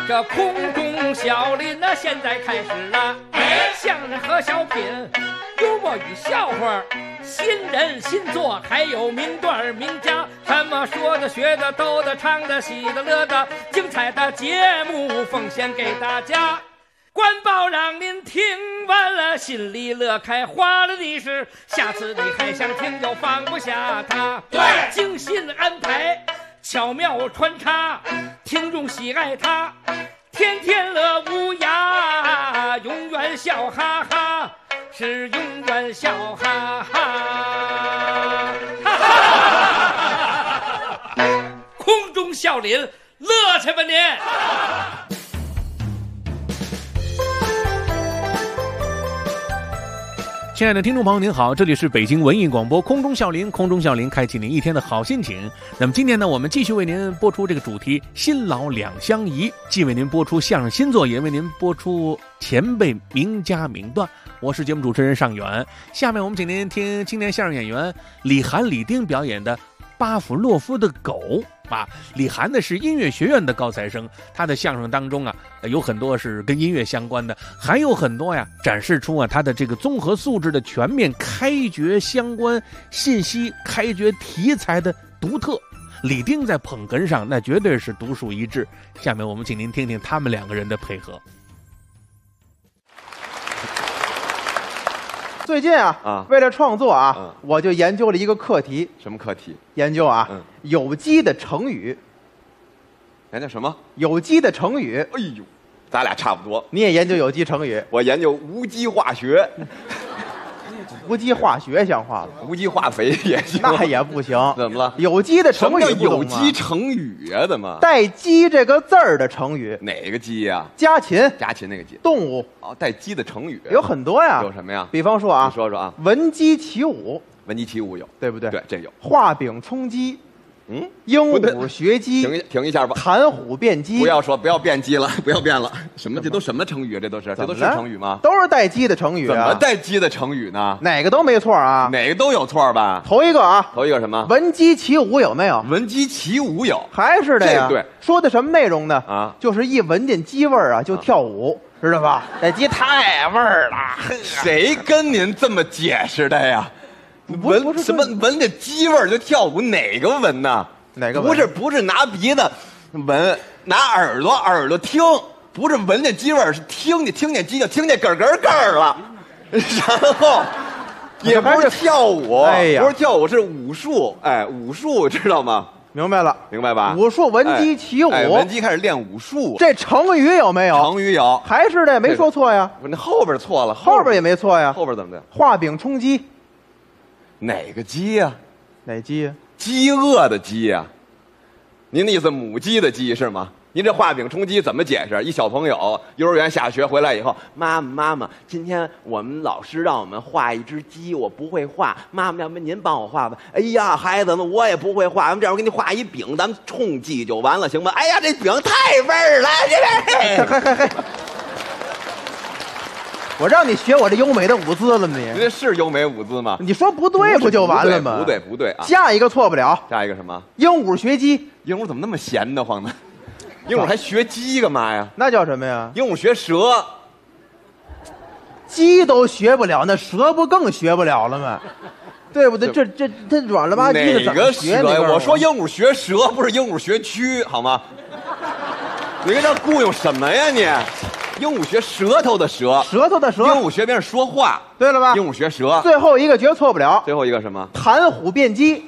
个空中小林那现在开始了，相声和小品，幽默与笑话，新人新作，还有名段名家，什么说的学的逗的唱的喜的乐的，精彩的节目奉献给大家。官报让您听完了心里乐开花了的是，下次你还想听就放不下它。对，精心安排，巧妙穿插，听众喜爱它，天天乐无涯，永远笑哈哈，是永远笑哈哈。空中笑林，乐去吧您！ 亲爱的听众朋友您好，这里是北京文艺广播空中笑林，空中笑林开启您一天的好心情。那么今天呢，我们继续为您播出这个主题新老两相宜，既为您播出相声新作，也为您播出前辈名家名段。我是节目主持人尚远，下面我们请您听青年相声演员李涵、李丁表演的巴甫洛夫的狗。李涵呢是音乐学院的高材生，他的相声当中有很多是跟音乐相关的，还有很多展示出他的这个综合素质的全面，开掘相关信息，开掘题材的独特。李丁在捧哏上那绝对是独树一帜。下面我们请您听听他们两个人的配合。 最近为了创作我就研究了一个课题。 什么课题？ 研究有机的成语。 研究什么？ 有机的成语。 哎呦，咱俩差不多。 你也研究有机成语？ 我研究无机化学。 无机化学像话了？ 无机化肥也行？ 那也不行。 怎么了？ 有机的成语什么叫有机成语啊？怎么带鸡这个字儿的成语？ 哪个鸡呀？ 家禽。 家禽那个鸡。 动物带鸡的成语有很多呀。 有什么呀？ 比方说你说说闻鸡起舞。 闻鸡起舞有， 对不对？ 对，这有。 画饼充饥。鹦鹉学鸡。 停一下吧。 谈虎变鸡。 不要变鸡了，不要变了。什么？这都什么成语啊？这都是成语吗？ 都是带鸡的成语怎么带鸡的成语呢？ 哪个都没错哪个都有错吧？ 头一个头一个什么？ 闻鸡起舞有没有？ 闻鸡起舞有， 还是的呀。 对， 说的什么内容呢？就是一闻见鸡味儿就跳舞，知道吧？这鸡太味儿了。 谁跟您这么解释的呀？闻什么？闻着鸡味儿就跳舞？哪个闻呢？ 哪个？ 不是拿鼻子闻，拿耳朵听，不是闻见鸡味儿，是听见鸡就听见咯咯咯了，然后也不是跳舞，不是跳舞，是武术，武术知道吗？ 明白了， 明白吧？ 武术闻鸡起舞， 闻鸡开始练武术。 这成语有没有？ 成语有， 还是的，没说错呀。 那后边错了， 后边也没错呀。 后边怎么的？ 画饼充饥， 哪个鸡呀？ 哪鸡呀？ 饥饿的饥呀。您的意思母鸡的鸡是吗？您这画饼充饥怎么解释？一小朋友幼儿园下学回来以后，妈妈，今天我们老师让我们画一只鸡，我不会画，妈妈，要不您帮我画吧？哎呀，孩子们，我也不会画，要不这样我给你画一饼，咱们充饥就完了，行吗？哎呀，这饼太味儿了， 嘿。我让你学我这优美的舞姿了吗？你这是优美舞姿吗？ 你说不对不就完了吗？ 不对啊！ 下一个错不了。 下一个什么？ 鹦鹉学鸡。 鹦鹉怎么那么闲得慌呢？鹦鹉还学鸡干嘛呀？ 那叫什么呀？ 鹦鹉学蛇。 鸡都学不了，那蛇不更学不了了吗？对不对？这软了吧唧的怎么学？ 哪个蛇？我说鹦鹉学蛇，不是鹦鹉学蛆，好吗？你跟这雇佣什么呀你？鹦鹉学舌头的舌， 舌头的舌。 鹦鹉学别人说话， 对了吧？ 鹦鹉学舌。 最后一个绝错不了。 最后一个什么？ 谈虎变鸡。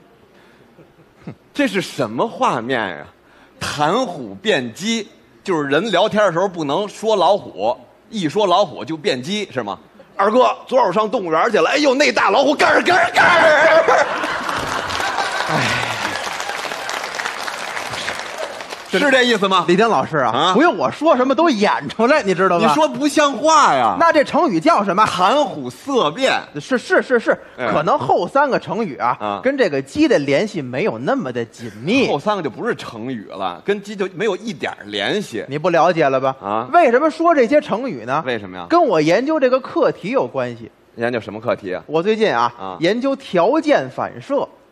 这是什么画面呀？谈虎变鸡，就是人聊天的时候不能说老虎，一说老虎就变鸡，是吗？二哥，昨儿我上动物园去了，哎呦，那大老虎咯咯咯。是这意思吗？ 李丁老师不用我说什么都演出来，你知道吗？ 你说不像话呀！ 那这成语叫什么？ 谈虎色变。 是，可能后三个成语跟这个鸡的联系没有那么的紧密。 后三个就不是成语了，跟鸡就没有一点联系。 你不了解了吧？为什么说这些成语呢？ 为什么呀？ 跟我研究这个课题有关系。 研究什么课题啊？ 我最近研究条件反射。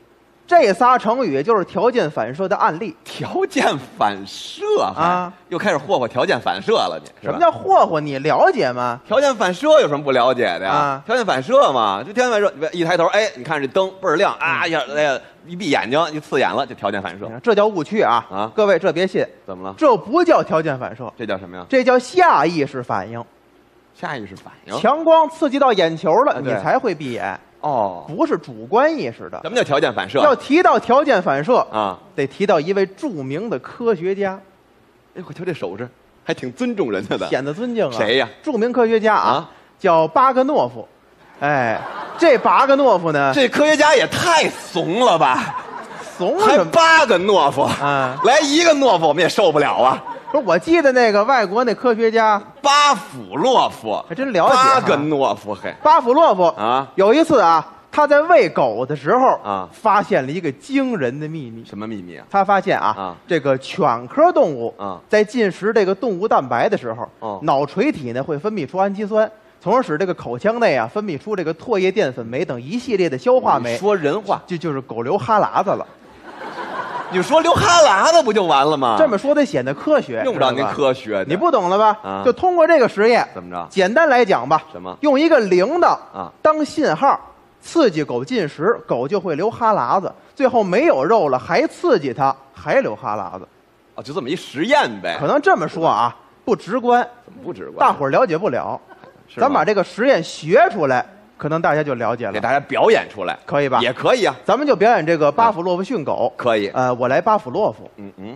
这仨成语就是条件反射的案例。 条件反射啊， 又开始霍霍条件反射了，你什么叫霍霍？你了解吗？ 条件反射有什么不了解的呀？ 啊条件反射嘛，就条件反射，一抬头，哎，你看这灯倍儿亮啊呀，哎呀，一闭眼睛就刺眼了，就条件反射。 这叫误区啊！ 啊各位这别信， 怎么了？ 这不叫条件反射， 这叫什么呀？ 这叫下意识反应。 下意识反应。 强光刺激到眼球了，你对才会闭眼， 哦， 不是主观意识的。 什么叫条件反射？ 要提到条件反射啊， 得提到一位著名的科学家， 哎，我瞧这手势，还挺尊重人家的。 显得尊敬啊。 谁呀？ 著名科学家啊， 叫巴格诺夫。哎，这巴格诺夫呢， 这科学家也太怂了吧！还怂什么？ 8个懦夫， 啊来1个懦夫我们也受不了啊！ 不是，我记得那个外国那科学家巴甫洛夫， 还真了解哈 8个懦夫，嘿， 巴甫洛夫啊， 有一次啊，他在喂狗的时候啊发现了一个惊人的秘密。 什么秘密啊？ 他发现啊这个犬科动物啊在进食这个动物蛋白的时候， 哦脑垂体呢会分泌出氨基酸，从而使这个口腔内啊分泌出这个唾液淀粉酶等一系列的消化酶。 你说人话， 就是狗流哈喇子了。 你说流哈喇子不就完了吗？ 这么说得显得科学， 用不着您知道吧科学的， 你不懂了吧？ 啊就通过这个实验， 怎么着？ 简单来讲吧， 什么用一个铃铛啊当信号，刺激狗进食，狗就会流哈喇子。最后没有肉了，还刺激它，还流哈喇子。 哦，就这么一实验呗？ 可能这么说啊，不直观， 怎么不直观？ 大伙儿了解不了。 是吗咱把这个实验学出来，可能大家就了解了， 给大家表演出来， 可以吧？ 也可以啊， 咱们就表演这个巴甫洛夫训狗。 可以。 我来巴甫洛夫。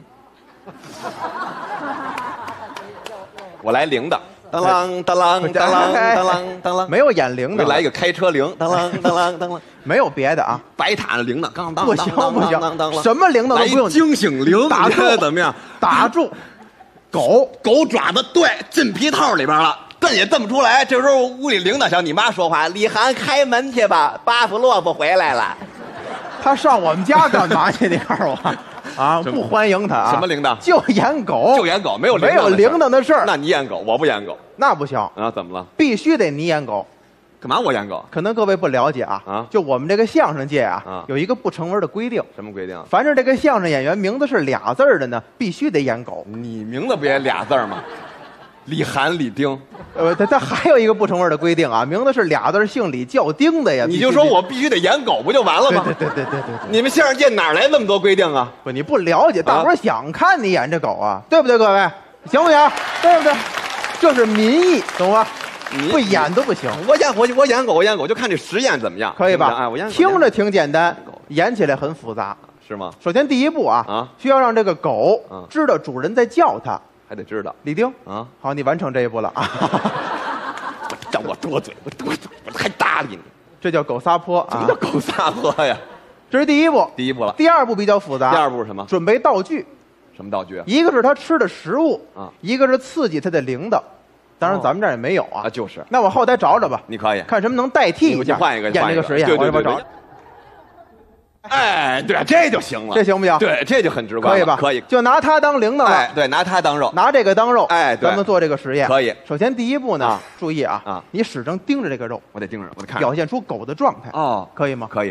我来铃铛，当啷当啷当啷当啷当啷， 没有演铃的， 我来一个开车铃，当啷当啷当啷， 没有别的啊。 白塔的铃铛，当当不行不行， 行什么铃铛都不用， 惊醒铃， 打住怎么样？ 打住。狗爪子对进皮套里边了，蹬也蹬不出来。这时候屋里铃铛响，你妈说话：“李涵开门去吧，巴甫洛夫回来了。 他上我们家干嘛去？你告诉我啊，不欢迎他啊！ 什么铃铛？ 就演狗， 就演狗，没有没有铃铛的事儿。 那你演狗，我不演狗， 那不行啊？怎么了？ 必须得你演狗。 干嘛我演狗？ 可能各位不了解啊，就我们这个相声界啊，有一个不成文的规定。 什么规定？ 凡是这个相声演员名字是俩字儿的呢，必须得演狗。 你名字不也俩字吗？李涵、李丁。 他还有一个不成文的规定啊，名字是俩字，姓李叫丁的呀。 你就说我必须得演狗，不就完了吗？ 对。 你们相声界哪来那么多规定啊？ 不，你不了解，大伙儿想看你演这狗啊，对不对，各位？行不行？对不对？这是民意，懂吗？不演都不行。 我演狗，就看这实验怎么样， 可以吧？ 哎，我演狗听着挺简单，演起来很复杂， 是吗？ 首先第一步啊，需要让这个狗知道主人在叫它， 还得知道。 李丁啊， 好，你完成这一步了啊！ 让我多嘴，我还搭理你， 这叫狗撒泼啊！ 什么叫狗撒泼呀？ 这是第一步， 第一步了。 第二步比较复杂。 第二步是什么？ 准备道具。 什么道具啊？ 一个是他吃的食物啊， 一个是刺激他的铃铛。当然咱们这儿也没有啊。 就是。 那我后台找找吧。 你可以看什么能代替一下， 换一个演这个实验。 对。 我找。 哎，对，这就行了。 这行不行？ 对，这就很直观。 可以吧？ 可以。 就拿它当铃铛了。 哎，对，拿它当肉， 拿这个当肉。 哎，对， 咱们做这个实验。 可以。 首先第一步呢，注意啊，你始终盯着这个肉。 我得盯着，我得看。 表现出狗的状态。 哦， 可以吗？ 可以。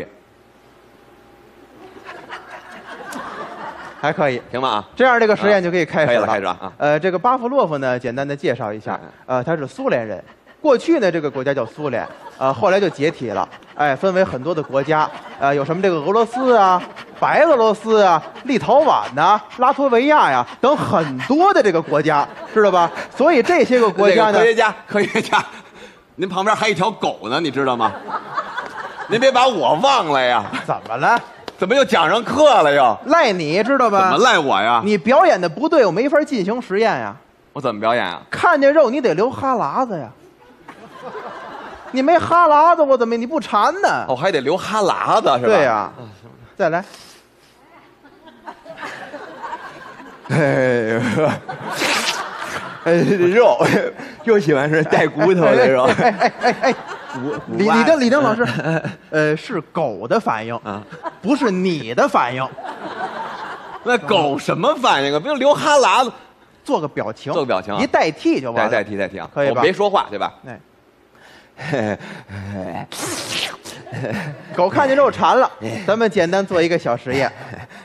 还可以， 行吧啊， 这样这个实验就可以开始了。 开始啊。 这个巴甫洛夫呢，简单的介绍一下，他是苏联人。过去呢，这个国家叫苏联，后来就解体了，分为很多的国家，有什么这个俄罗斯啊、白俄罗斯啊、立陶宛呐、拉脱维亚呀等很多的这个国家，知道吧？所以这些个国家呢， 科学家，您旁边还有一条狗呢，你知道吗？您别把我忘了呀！ 怎么了？ 怎么又讲上课了又？ 赖你知道吧？ 怎么赖我呀？ 你表演的不对，我没法进行实验呀。 我怎么表演啊？ 看见肉你得流哈喇子呀。你没哈喇子，我怎么你不馋呢？ 哦，还得流哈喇子是吧？ 对呀。再来。 肉就喜欢是带骨头的肉。 李登老师，是狗的反应啊，不是你的反应。 那狗什么反应啊？不就流哈喇子？ 做个表情， 做个表情， 一代替就完了。 代替啊， 可以吧？ 我别说话，对吧？ 狗看见肉馋了，咱们简单做一个小实验。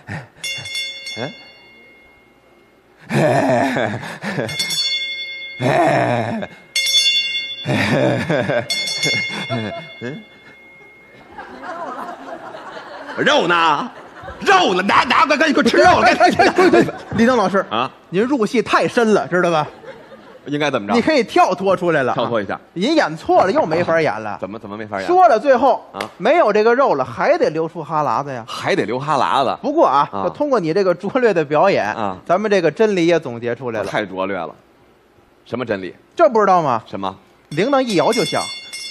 肉呢？肉呢？拿快吃肉了！ 李登老师啊， 您入戏太深了，知道吧？ 应该怎么着？ 你可以跳脱出来了， 跳脱一下。 您演错了，又没法演了。 怎么没法演？ 说了，最后啊， 没有这个肉了，还得流出哈喇子呀。 还得流哈喇子。 不过啊，通过你这个拙劣的表演啊， 咱们这个真理也总结出来了。 太拙劣了。什么真理？ 这不知道吗？ 什么？ 铃铛一摇就响。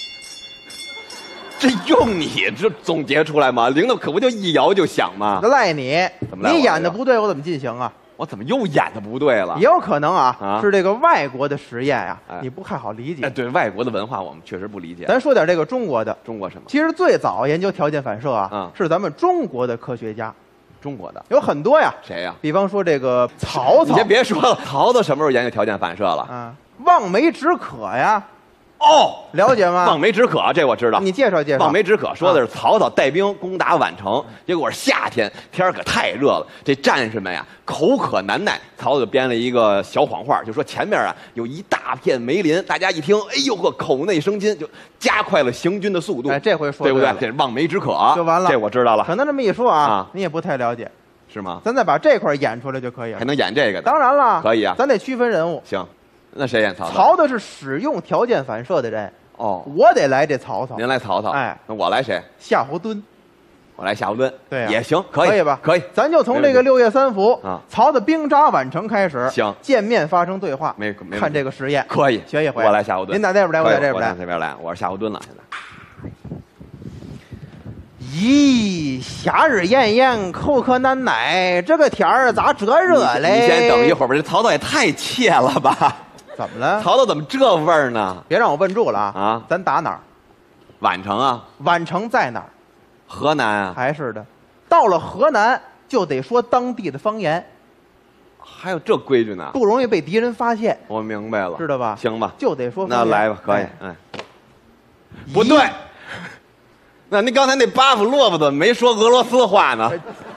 这用你这总结出来吗？铃铛可不就一摇就响吗？ 赖你！ 怎么赖我你演的不对，我怎么进行啊？ 我怎么又演的不对了？ 也有可能啊，是这个外国的实验呀， 哎你不太好理解。 哎，对外国的文化我们确实不理解。 咱说点这个中国的。 中国什么？ 其实最早研究条件反射啊，是咱们中国的科学家。 中国的有很多呀。 谁呀？ 比方说这个曹操。 你先别说了，曹操什么时候研究条件反射了？ 啊，望梅止渴呀。 哦， 了解吗？ 望梅止渴，这我知道。 你介绍介绍。 望梅止渴说的是曹操带兵攻打宛城，结果是夏天，天可太热了，这战士们呀口渴难耐，曹操就编了一个小谎话，就说前面啊有一大片梅林，大家一听，哎呦呵，口内生津，就加快了行军的速度。 哎，这回说对不对？这是望梅止渴就完了。 这我知道了。 可能这么一说啊，你也不太了解， 是吗？ 咱再把这块演出来就可以了。 还能演这个的？ 当然了， 可以啊。 咱得区分人物。 行，那谁演曹操？ 曹操是使用条件反射的人。 哦， 我得来这曹操。 您来曹操。 哎， 那我来谁？ 夏侯惇。 我来夏侯惇。 对呀， 也行，可以吧？ 可以。 咱就从这个6月3伏啊， 曹操兵扎宛城开始。 行， 见面发生对话。 没看这个实验。 可以， 学一回。 我来夏侯惇。 您在这边来，我在这边来。 我这边来，我是夏侯惇了。现在。 咦，夏日炎炎，口渴难耐，这个天儿咋这热嘞？ 你先等一会儿吧，这曹操也太怯了吧？ 怎么了？ 曹操怎么这味儿呢？ 别让我问住了啊！ 咱打哪儿？ 宛城啊。 宛城在哪儿？ 河南啊。 还是的，到了河南就得说当地的方言。 还有这规矩呢？ 不容易被敌人发现。 我明白了， 知道吧？ 行吧， 就得说方言。那来吧，可以。嗯。不对。那您刚才那巴甫洛夫怎么没说俄罗斯话呢？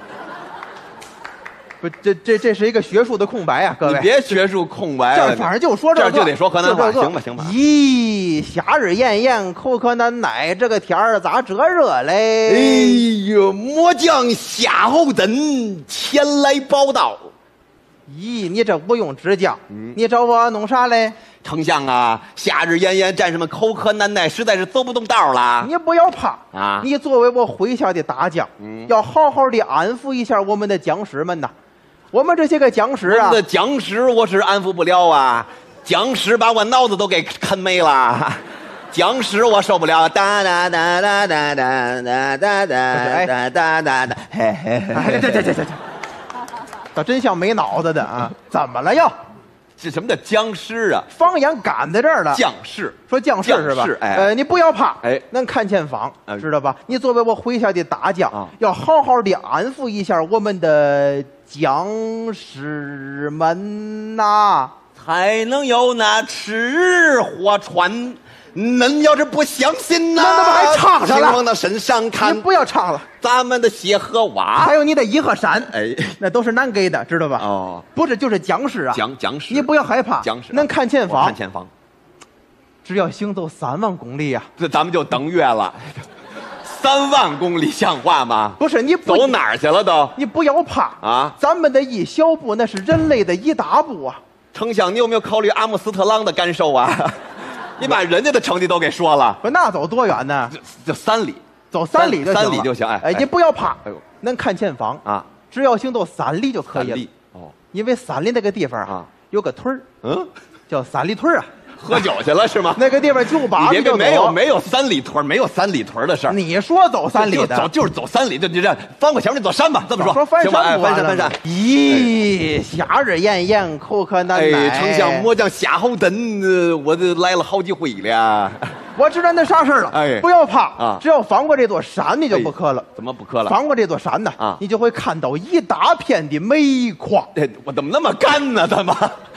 不，这是一个学术的空白啊，各位。 你别学术空白了。 这反正就说这就得说河南话，行吧，行吧。 咦，夏日炎炎，口渴难耐，这个天儿咋这热嘞？ 哎呦，末将夏侯惇前来报道。 咦，你这不用直讲，你找我弄啥嘞？ 丞相啊，夏日炎炎，战士们口渴难耐，实在是走不动道了。 你不要怕啊！ 你作为我麾下的大将，要好好的安抚一下我们的将士们呐。我们这些个将士啊， 我们的将士我是安抚不了啊，将士把我脑子都给啃没了。将士我受不了，哒哒哒哒哒哒哒哒哒哒哒哒，嘿嘿嘿， 这，倒真像没脑子的啊！怎么了又？ 这什么叫僵尸啊？ 方言赶在这儿了。 将士， 说将士是吧？ 哎， 你不要怕， 哎， 能看前方，知道吧？你作为我麾下的大将，要好好的安抚一下我们的将士们呐， 才能有那吃货穿。恁要是不相信呐， 那怎么还唱上了？ 请往那身上看。 你不要唱了， 咱们的谢和娃， 还有你的颐和山， 哎， 那都是难给的，知道吧？ 哦， 不是，就是将士啊， 将士， 你不要害怕， 将士能看前方， 看前方， 只要行走3万公里呀， 这咱们就登月了。3万公里像话吗？ 不是，你走哪儿去了都？ 你不要怕啊！ 咱们的一小步，那是人类的一大步啊！ 丞相，你有没有考虑阿姆斯特朗的感受啊？你把人家的成绩都给说了。 不，那走多远呢？ 就3里， 走3里就行。3 里就行。 哎，你不要怕，能看前方啊！ 只要行走3里就可以了。 哦， 因为3里那个地方啊，有个屯儿，叫3里屯啊。 喝酒去了是吗？ 那个地方酒吧你别没有3里屯，没有3里屯的事儿。 你说走3里的， 就是走3里，就你这翻过前面那座山吧。这么说翻山， 翻山。 咦，夏日炎炎，口渴难耐。 哎，丞相，末将夏侯惇，我这来了好几回了。 我知道那啥事儿了。 哎， 不要怕啊！ 只要翻过这座山，你就不渴了。 怎么不渴了？ 翻过这座山呢，你就会看到一大片的煤矿。 我怎么那么干呢？怎么？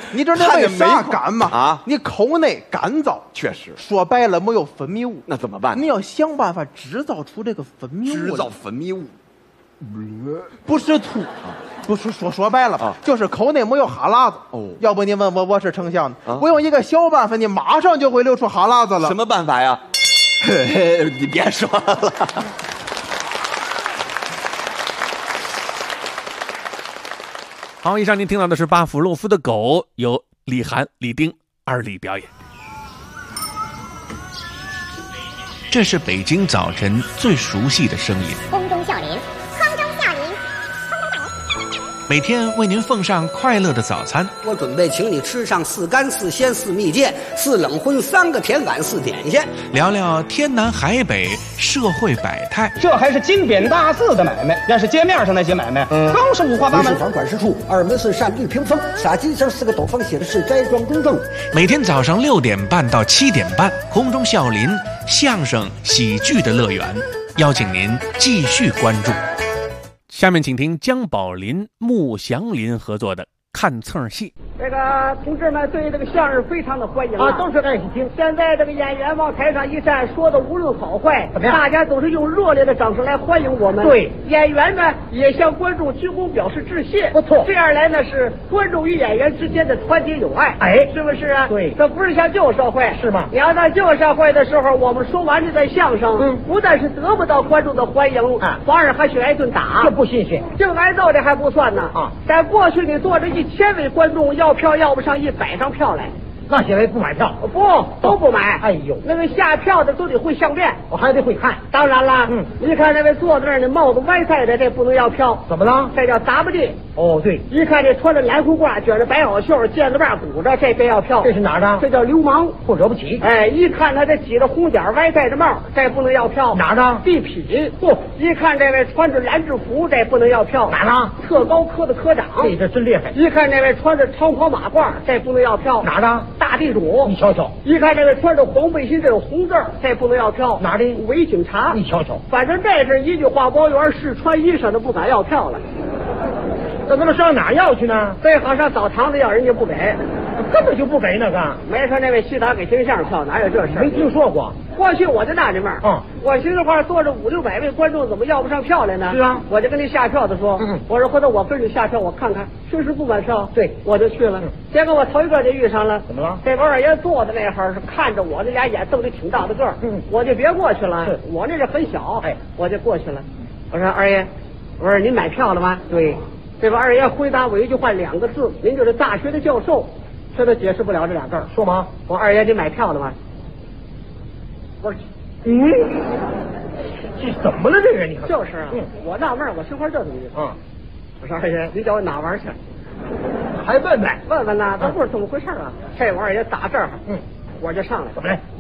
你知道那为啥干吗？ 啊， 你口内干燥， 确实， 说白了没有分泌物， 那怎么办？ 你要想办法制造出这个分泌物， 制造分泌物， 不是吐，不是说白了啊， 就是口内没有哈喇子。 哦要不你问我是丞相啊， 我用一个小办法，你马上就会流出哈喇子了。 什么办法呀？你别说了。 好，以上您听到的是巴甫洛夫的狗，由李涵、李丁二李表演。这是北京早晨最熟悉的声音， 空中笑林，空中笑林， 每天为您奉上快乐的早餐。 我准备请你吃上4干4鲜4蜜饯4冷荤3个甜碗4点心， 聊聊天南海北社会百态。 这还是金匾大字的买卖，要是街面上那些买卖，更是五花八门。 房管事处2门是扇绿屏风，洒金星4个斗方写的是斋庄公正。 每天早上6点半到7点半，空中笑林相声喜剧的乐园，邀请您继续关注。下面请听姜宝林、穆祥林合作的看蹭戏。 这个同志们对这个相声非常的欢迎啊，都是爱惜听。 现在这个演员往台上一站，说的无论好坏， 怎么样？ 大家都是用热烈的掌声来欢迎我们。 对， 演员呢也向观众鞠躬表示致谢。 不错， 这样来呢是观众与演员之间的团结友爱。 哎， 是不是啊？ 对， 这不是像旧社会， 是吗？ 你要在旧社会的时候，我们说完这段相声，不但是得不到观众的欢迎，反而还许挨顿打， 这不新鲜。 净挨揍的还不算呢啊！在过去，你坐着1000位观众要票要不上100张票来。 那些位不买票， 不都不买。 哎呦， 那个下票的都得会相面， 我还得会看。 当然了，你看那位坐在那儿的帽子歪塞的，这不能要票。 怎么了？ 这叫杂不地。 哦，对。 一看这穿着蓝裤褂，卷着白袄袖，毽子把鼓着，这要票。 这是哪儿的？ 这叫流氓， 不惹不起。 哎，一看他这挤着红点歪戴着帽，这不能要票。 哪儿的？ 地痞。不，一看这位穿着蓝制服，这不能要票。 哪了？ 特高科的科长。 这真厉害。 一看这位穿着长袍马褂，这不能要票。 哪儿的？ 大地主。 你瞧瞧， 一看这位穿着黄背心，这有红字儿，这不能要票。 哪儿的？ 伪警察。 你瞧瞧， 反正这是一句话包圆，试穿衣裳的不敢要票了。 那他们上哪儿要去呢？ 最好上澡堂子要，人家不给， 根本就不给那个。 没说那位洗澡给听相声票，哪有这事？ 没听说过。 过去我就纳这闷儿，我寻思话坐着500-600位观众，怎么要不上票来呢？ 是啊， 我就跟那下票的说，我说回头我跟着下票，我看看，确实不买票， 对， 我就去了。结果我头一个就遇上了， 怎么了？ 这王二爷坐在那会儿是看着我，那俩眼瞪得挺大的个儿，我就别过去了，我那是很小， 哎， 我就过去了。我说二爷，我说您买票了吗？ 对， 这个二爷回答我一句话2个字，您就是大学的教授，这都解释不了这2字儿。 说吗？ 我二爷，你买票了吗？我说， 这怎么了？这人你看， 就是啊，我纳闷儿，我心话这东西。我说二爷，您叫我哪玩去？ 还问问？ 问问呐，这不是怎么回事啊？这我二爷打这儿，我就上来。 怎么来？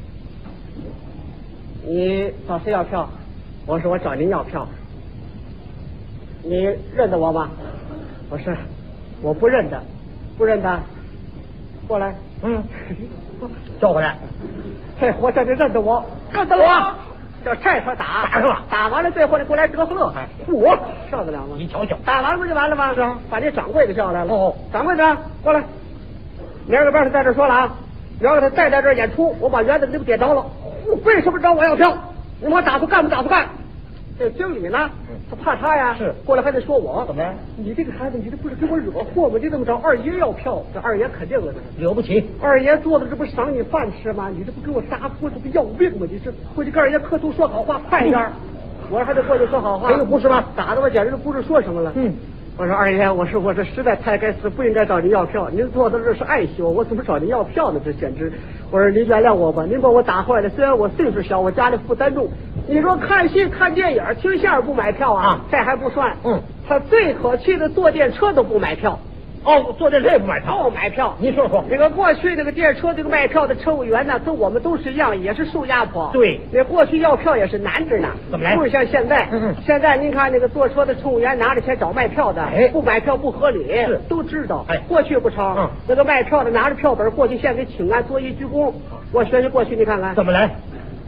你找谁要票？我说我找您要票。你认得我吗？我说我不认得，不认得。过来， 叫回来。 这活这就认得我，认得我，就这会打上了， 打完了，最后你过来折和乐，我受得了吗？ 你瞧瞧， 打完不就完了吗？ 是啊， 把那掌柜的叫来了。掌柜的，过来，明儿个班他在这说了啊，明儿个他再在这演出，我把园子给他点着了。为什么找我要票？你们打算干不打算干？这经理呢？他怕他呀， 是过来还得说我怎么样？ 你这个孩子，你这不是给我惹祸吗？你怎么找二爷要票？这二爷肯定了， 惹不起。 二爷做的这不赏你饭吃吗？你这不给我砸锅，这不要命吗？你这回去跟二爷磕头说好话，快一点。我还得过去说好话， 这个不是吗？ 打的我简直不知说什么了。我说二爷，我这实在太该死，不应该找您要票。您做的这是爱惜我怎么找您要票呢？这简直！我说您原谅我吧，您把我打坏了。虽然我岁数小，我家里负担重。你说看戏、看电影、听相声不买票啊？这还不算。他最可气的坐电车都不买票。 坐电车也不买票？ 不买票。 您说说， 这个过去这个电车这个卖票的乘务员呢，跟我们都是一样，也是受压迫。 对， 那过去要票也是难着呢。 怎么来？ 不是像现在。现在您看那个坐车的乘务员拿着钱找卖票的，不买票不合理，都知道。过去不成。那个卖票的拿着票本过去，先给请安，作揖鞠躬。我学学过去，你看看怎么来？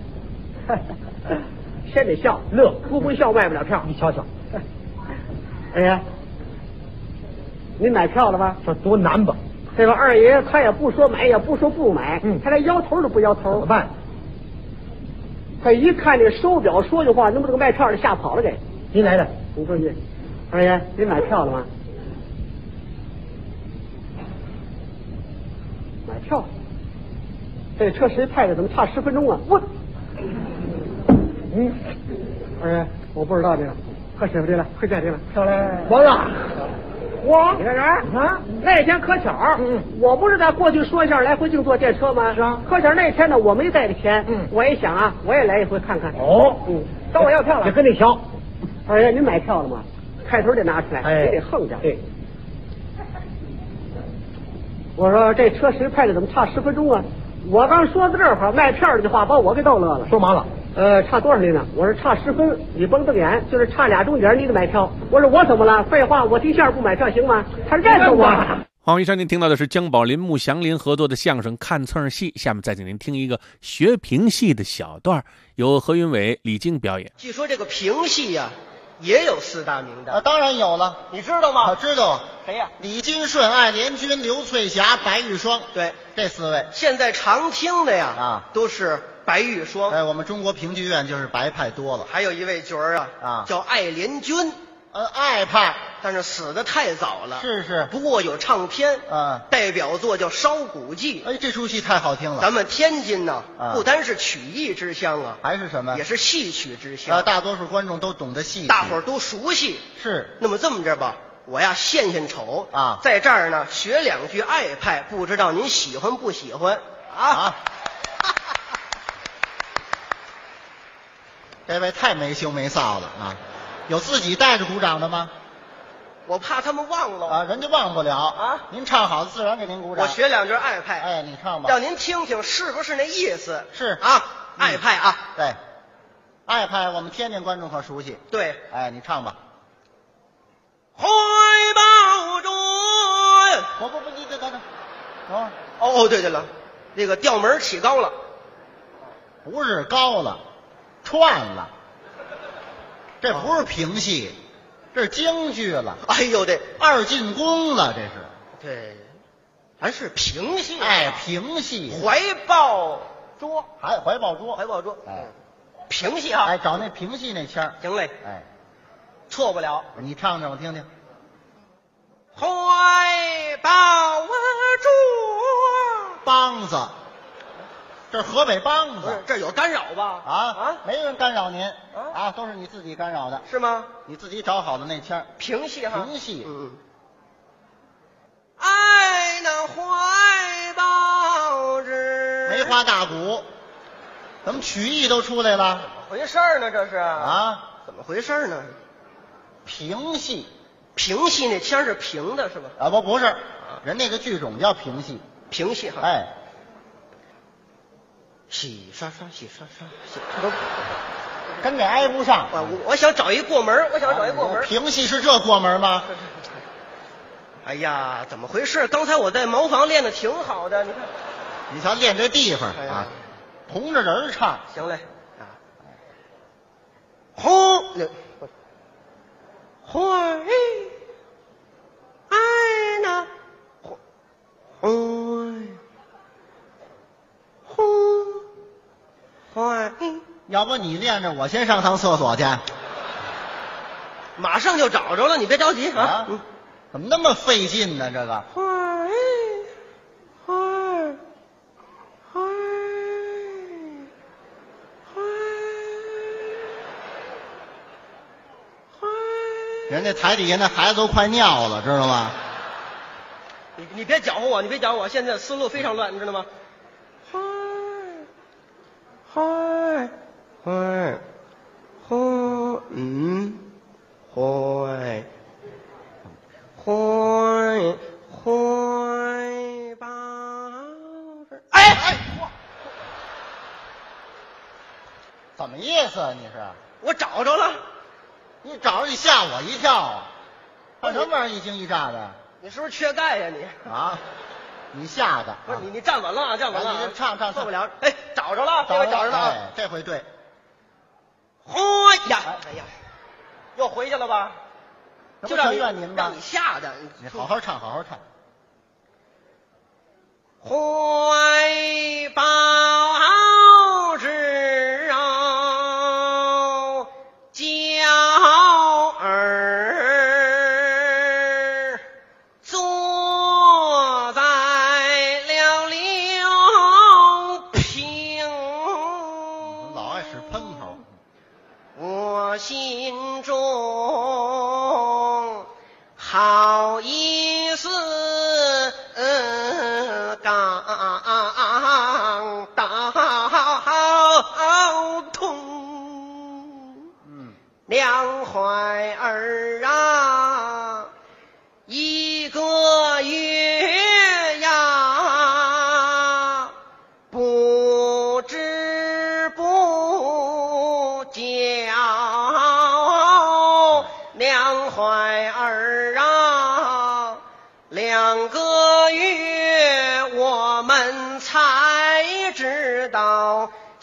先得笑乐， 不会笑卖不了票。 你瞧瞧， 哎呀，您买票了吗？ 这多难吧？ 这个二爷他也不说买，也不说不买，他连摇头都不摇头。 怎么办？ 他一看这手表，说句话，能把这个卖票的吓跑了给。 您来的， 你说去，二爷，你买票了吗？买票？这车谁派的？怎么差10分钟啊？我，二爷，我不知道这个，可师傅的了，可见的了，漂亮。 完了。 我你看这啊，那天可巧，我不是在过去说一下来回净坐电车吗？ 是啊。 可巧那天呢，我没带着钱，我一想啊，我也来一回看看。 哦， 等我要票了， 也跟你瞧。 二爷，您买票了吗？开头得拿出来，你得横着。 对。 我说这车谁派的？怎么差10分钟啊？我刚说到这会儿，卖票的话把我给逗乐了。 说嘛了？ 差多少厘呢？我说差10分，你甭瞪眼，就是差2钟点，你得买票。我说我怎么了？废话，我提线不买票行吗？他认识我。 好，以上您听到的是姜宝林、穆祥林合作的相声看蹭戏，下面再请您听一个学评戏的小段，由何云伟、李菁表演。 据说这个评戏呀，也有4大名单。 当然有了， 你知道吗？ 知道。 谁呀？ 李金顺、艾连军、刘翠霞、白玉霜。 对， 这4位。 现在常听的呀，都是白玉霜。 我们中国评剧院就是白派多了。 还有一位角儿啊，叫艾连军。 爱派， 但是死得太早了。 是。 不过有唱片，代表作叫《烧骨记》。 这出戏太好听了。 咱们天津呢，不单是曲艺之乡啊， 还是什么？ 也是戏曲之乡。 大多数观众都懂得戏曲， 大伙儿都熟悉。 是。 那么这么着吧，我呀献丑啊， 在这儿呢学2句爱派，不知道您喜欢不喜欢啊？ 这位太没羞没臊了啊！有自己带着鼓掌的吗？ 我怕他们忘了啊，人家忘不了啊。您唱好了，自然给您鼓掌。 我学2句爱派， 你唱吧， 让您听听是不是那意思？ 是啊，爱派啊， 对，爱派我们天津观众可熟悉。 对， 你唱吧。 怀抱着， 不，你等等。 哦，对了，这个调门起高了， 不是高了，串了。这不是评戏，这是京剧了。 哎呦，这 2进宫了，这是。 对，还是评戏。 评戏。 怀抱桌， 怀抱桌， 评戏啊。 找那评戏那腔。 行嘞。错不了。 你唱唱我听听。 怀抱桌， 梆子。这是河北梆子， 这有干扰吧？ 没人干扰您都是你自己干扰的， 是吗？ 你自己找好的那腔， 评戏哈， 评戏。 爱那怀抱之梅花大鼓，怎么曲艺都出来了？ 怎么回事呢？这是怎么回事呢？ 评戏， 评戏那腔是平的，是吧？ 不是，人那个剧种叫评戏， 评戏哈。洗刷刷，洗刷刷， 跟这挨不上。 我想找一过门， 评戏是这过门吗？ 哎呀，怎么回事？刚才我在茅房练的挺好的，你看， 你瞧练这地方同着人唱， 行嘞爱呢要不你练着，我先上趟厕所去。 马上就找着了，你别着急啊。 怎么那么费劲呢？这个。人家台底下那孩子都快尿了，知道吗？ 你别搅和我，现在思路非常乱，你知道吗？ 怎么意思啊？你是？ 我找着了。 你找着你吓我一跳啊！干什么玩意儿一惊一乍的？ 你是不是缺钙呀你？ 你吓的。 不是你站稳了啊，站稳了。 你唱受不了。找着了，这回找着了。 这回对。 哎呀，又回去了吧？ 就让您吧， 让你吓的。 你好好唱，好好唱。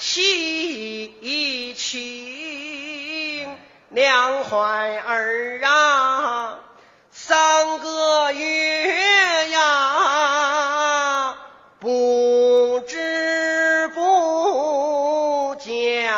喜庆，两怀儿啊，3个月呀，不知不觉，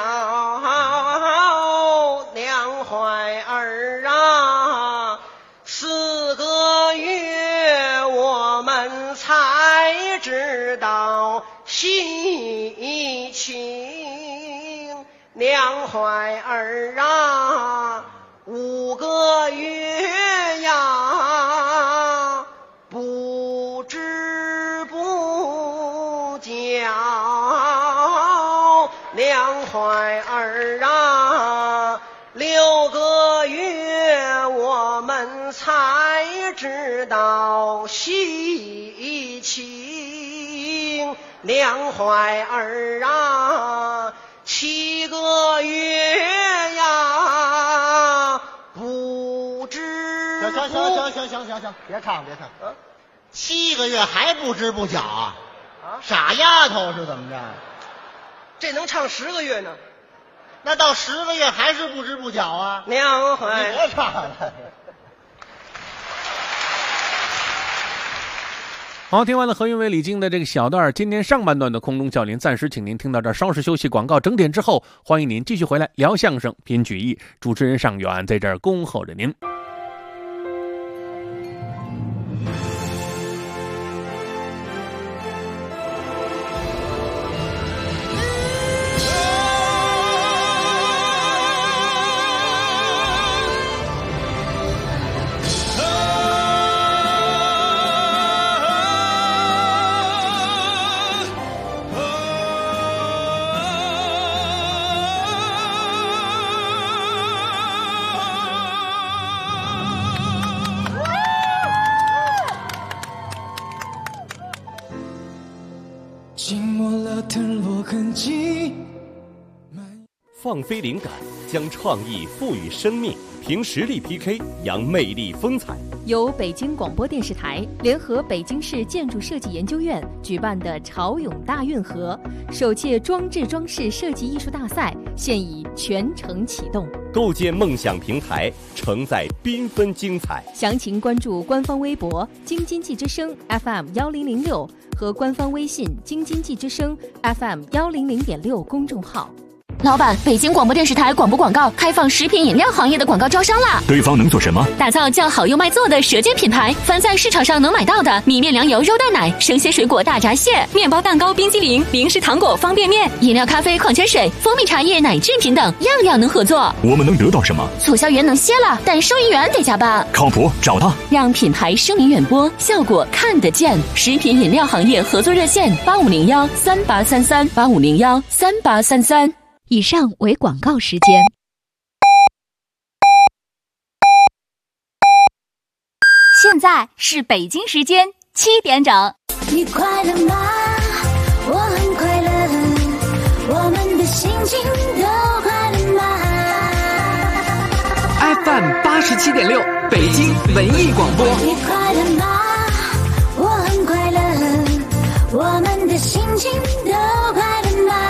两怀儿啊，4个月我们才知道喜庆，两怀儿啊，5个月呀，不知不觉，两怀儿啊，6个月我们才知道喜庆，两怀儿啊，7个月呀，不知不行，别唱，7个月还不知不觉啊？傻丫头是怎么着？ 这能唱10个月呢？ 那到10个月还是不知不觉啊？ 两怀， 你别唱了。 好，听完了何云伟、李菁的这个小段，今天上半段的空中笑林暂时请您听到这儿，稍事休息，广告整点之后，欢迎您继续回来聊相声、品曲艺，主持人尚远在这儿恭候着您。 放飞灵感，将创意赋予生命，凭实力 PK， 扬魅力风采。 由北京广播电视台联合北京市建筑设计研究院举办的潮涌大运河首届装置装饰设计艺术大赛现已全程启动， 构建梦想平台，承载缤纷精彩。 详情关注官方微博京津冀之声 FM1006 和官方微信京津冀之声 FM100.6 公众号。 老板，北京广播电视台广播广告开放食品饮料行业的广告招商啦！ 对方能做什么？ 打造叫好又卖座的舌尖品牌，凡在市场上能买到的米面粮油肉蛋奶、生鲜水果大闸蟹、面包蛋糕冰激凌、零食糖果方便面、饮料咖啡矿泉水、蜂蜜茶叶奶制品等，样样能合作。 我们能得到什么？ 促销员能歇了，但收银员得加班。 靠谱，找他， 让品牌声名远播，效果看得见。食品饮料行业合作热线8501383385013833。 以上为广告时间。 现在是北京时间7点整。 你快乐吗？我很快乐，我们的心情都快乐吗 ？FM87.6，北京文艺广播。 你快乐吗？我很快乐，我们的心情都快乐吗？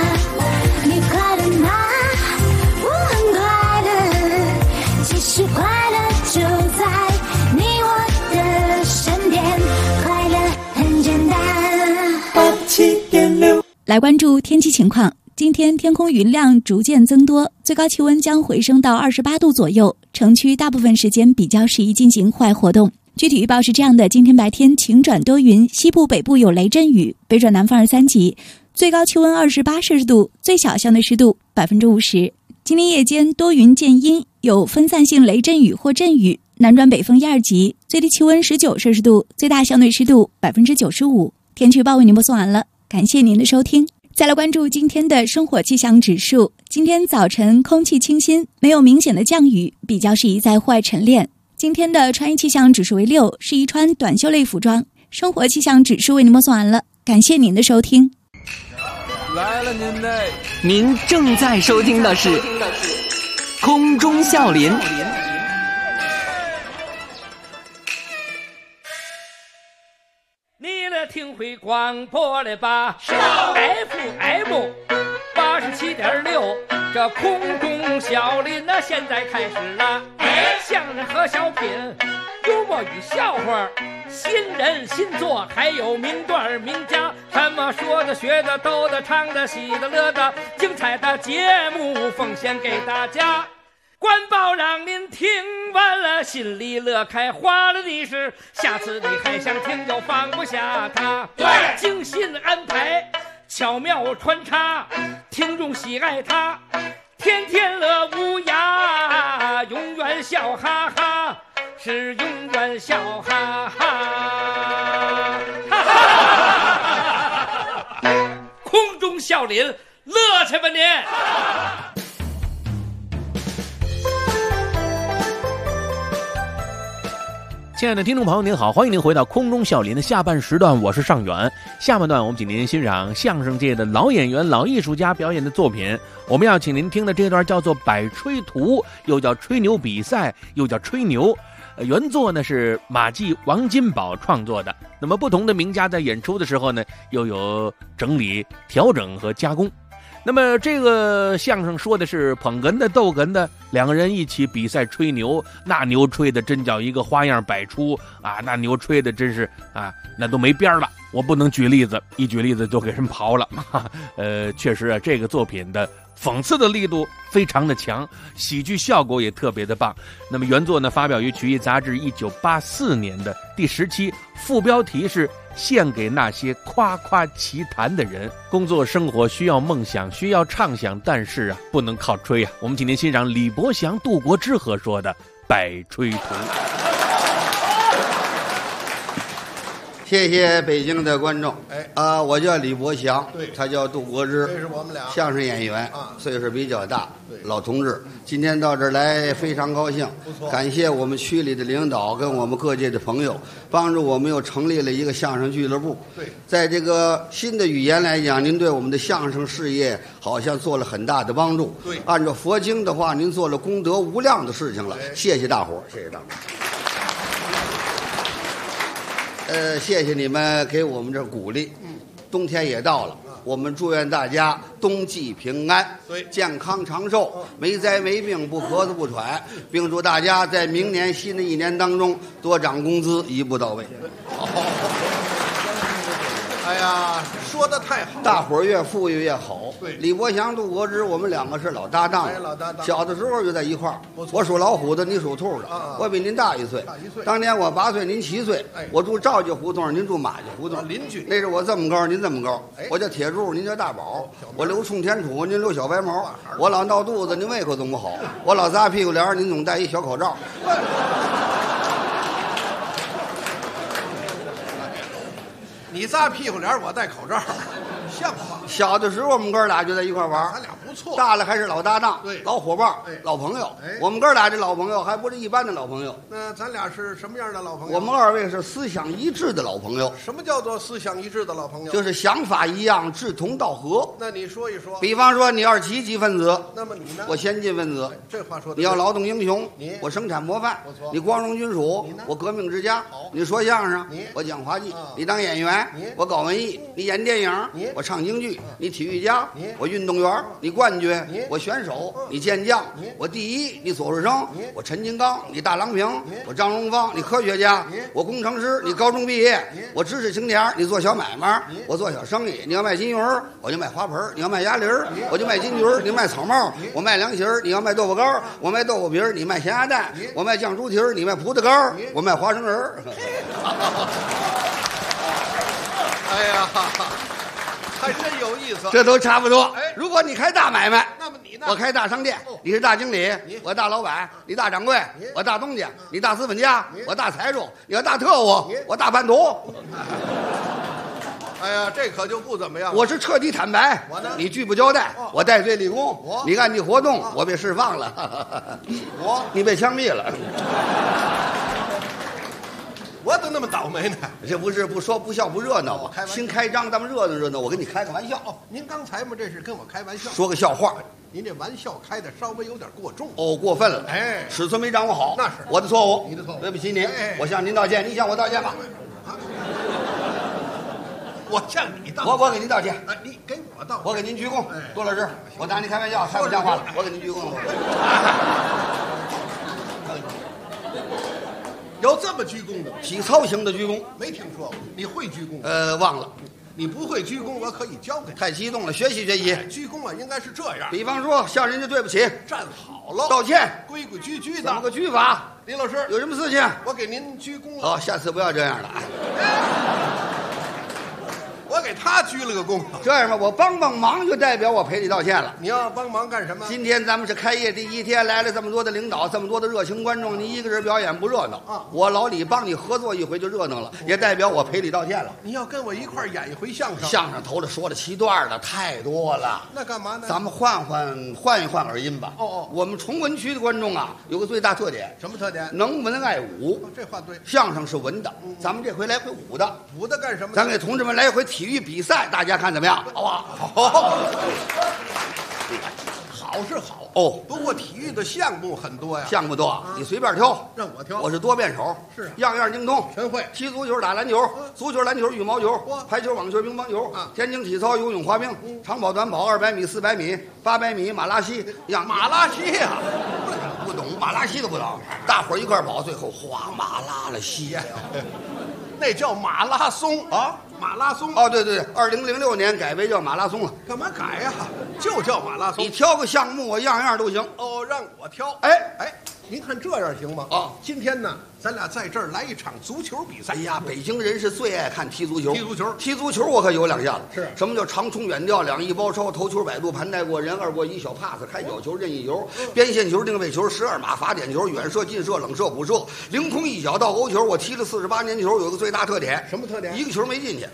是快乐就在你我的身边，快乐很简单。87.6， 来关注天气情况。今天天空云量逐渐增多，最高气温将回升到28度左右，城区大部分时间比较适宜进行户外活动。具体预报是这样的：今天白天晴转多云，西部北部有雷阵雨，北转南风2、3级，最高气温28摄氏度，最小相对湿度50%。今天夜间多云见阴，有分散性雷阵雨或阵雨，南转北风1、2级，最低气温19摄氏度，最大相对湿度95%。天气预报为您播送完了，感谢您的收听。再来关注今天的生活气象指数。今天早晨空气清新，没有明显的降雨，比较适宜在户外晨练。今天的穿衣气象指数为6，适宜穿短袖类服装。生活气象指数为您播送完了，感谢您的收听。 来了您正在收听的是空中笑林。 你了听会广播了吧？FM 87.6，这空中小林呢，现在开始了。相声和小品，幽默与笑话，新人新作，还有名段名家，什么说的、学的、逗的、唱的、喜的、乐的，精彩的节目奉献给大家。官报让您听完了，心里乐开花了的是，下次你还想听就放不下它。对，精心安排，巧妙穿插，听众喜爱它，天天乐无涯，永远笑哈哈，是永远笑哈哈。空中笑林，乐去吧您！ 亲爱的听众朋友您好，欢迎您回到空中笑林的下半时段，我是尚远。下半段我们请您欣赏相声界的老演员、老艺术家表演的作品。我们要请您听的这段叫做百吹图，又叫吹牛比赛，又叫吹牛。原作呢是马季、王金宝创作的。那么不同的名家在演出的时候呢，又有整理、调整和加工。那么这个相声说的是捧哏的、逗哏的两个人一起比赛吹牛，那牛吹的真叫一个花样百出啊！那牛吹的真是啊，那都没边了。我不能举例子，一举例子就给人刨了。确实啊，这个作品的讽刺的力度非常的强，喜剧效果也特别的棒。那么原作呢，发表于曲艺杂志1984年的第10期，副标题是献给那些夸夸其谈的人。工作生活需要梦想，需要畅想，但是啊，不能靠吹啊。我们今天欣赏李伯祥、杜国之合说的《百吹图》。 谢谢北京的观众。我叫李伯祥，他叫杜国之， 这是我们俩相声演员，岁数比较大，老同志。今天到这儿来非常高兴，感谢我们区里的领导跟我们各界的朋友，帮助我们又成立了一个相声俱乐部。在这个新的语言来讲，您对我们的相声事业好像做了很大的帮助。按照佛经的话，您做了功德无量的事情了。谢谢大伙儿，谢谢大伙儿。谢谢你们给我们这鼓励。冬天也到了，我们祝愿大家冬季平安，健康长寿，没灾没病，不咳嗽不喘，并祝大家在明年新的一年当中多涨工资，一步到位。 哎呀，说得太好， 大伙儿越富裕越好。李伯祥、杜国之，我们两个是老搭档， 老搭档。 小的时候就在一块儿，我属老虎的，你属兔的，我比您大1岁。当年我8岁，您7岁。我住赵家胡同，您住马家胡同， 邻居。 那时候我这么高，您这么高。我叫铁柱，您叫大宝。我留冲天杵，您留小白毛。我老闹肚子，您胃口总不好。我老扎屁股帘，您总戴一小口罩。 你扎屁股帘，我戴口罩，像话。 小的时候我们哥俩就在一块玩， 咱俩不错。 大了还是老搭档，老伙伴，老朋友。我们哥俩这老朋友还不是一般的老朋友。 那咱俩是什么样的老朋友？ 我们2位是思想一致的老朋友。 什么叫做思想一致的老朋友？ 就是想法一样，志同道合。 那你说一说。 比方说，你要是积极分子， 那么你呢？ 我先进分子。 这话说的。 你要劳动英雄，我生产模范。不错。你光荣军属，我革命之家。你说相声，我讲滑稽。你当演员，我搞文艺。你演电影，我唱京剧。你体育家，我运动员。你冠军，我选手。你健将，我第一。你左树生，我陈金刚。你大郎平，我张荣芳。你科学家，我工程师。你高中毕业，我知识青年。你做小买卖，我做小生意。你要卖金鱼，我就卖花盆。你要卖鸭梨，我就卖金鱼。你卖草帽，我卖凉席。你要卖豆腐干，我卖豆腐皮。你卖咸鸭蛋，我卖酱猪蹄。你卖葡萄干，我卖花生仁。 哎呀，还真有意思。 这都差不多。如果你开大买卖， 那么你呢？ 我开大商店，你是大经理，我大老板，你大掌柜，我大东家，你大资本家，我大财主，你要大特务，我大叛徒。 哎呀，这可就不怎么样了。 我是彻底坦白， 我呢？ 你拒不交代，我戴罪立功。你按你活动，我被释放了。你被枪毙了。 我怎么那么倒霉呢？ 这不是不说不笑不热闹吗？新开张，咱们热闹热闹。我跟你开个玩笑。 您刚才嘛，这是跟我开玩笑， 说个笑话。 您这玩笑开的稍微有点过重。 过分了。尺寸没掌握好。 那是我的错误， 你的错误。 对不起你，我向您道歉，你向我道歉吧。 我向你道歉。 我给您道歉。 你给我道歉。 我给您鞠躬。杜老师，我拿您开玩笑，太不像话了。我给您鞠躬。 有这么鞠躬的？ 体操型的鞠躬， 没听说过。你会鞠躬？ 忘了。 你不会鞠躬，我可以教给你。 太激动了，学习学习。 鞠躬啊，应该是这样。 比方说，向人家对不起， 站好了， 道歉， 规规矩矩的。 怎么个鞠法？ 李老师， 有什么事情？ 我给您鞠躬了。 好，下次不要这样了。 我给他鞠了个躬。 这样吧，我帮帮忙就代表我赔礼道歉了。 你要帮忙干什么？ 今天咱们是开业第一天，来了这么多的领导，这么多的热情观众，你一个人表演不热闹啊！我老李帮你合作一回就热闹了，也代表我赔礼道歉了。 你要跟我一块演一回相声？ 相声头里说了7段的太多了， 那干嘛呢？ 咱们换一换耳音吧。我们崇文区的观众啊，有个最大特点， 什么特点？ 能文爱武。 这话对。 相声是文的，咱们这回来回武的。 武的干什么？ 咱给同志们来一回体育比赛，大家看怎么样？好吧？ 好是好哦， 不过体育的项目很多呀。 项目多，你随便挑， 让我挑。 我是多辩手， 是样样精通， 全会。 踢足球、打篮球，足球、篮球、羽毛球，排球、网球、乒乓球，田径体操、游泳、滑冰，长跑、短跑，200米、400米、800米，马拉西， 马拉西呀， 不懂马拉西都不懂，大伙一块跑，最后哗马拉了西， 那叫马拉松啊。 马拉松哦，对，2006年改为叫马拉松了。 干嘛改呀？就叫马拉松。 你挑个项目，我样样都行。 哦，让我挑。 哎， 您看这样行吗？ 啊， 今天呢，咱俩在这儿来一场足球比赛。 哎呀，北京人是最爱看踢足球。 踢足球我可有两下子。 是什么叫长冲远吊、2翼包抄、头球摆渡、盘带过人、2过1小 pass、开角球、任意球、边线球、定位球、12码罚点球、远射、近射、冷射、补射、凌空一脚倒钩球。我踢了48年球，有个最大特点。 什么特点？ 一个球没进去。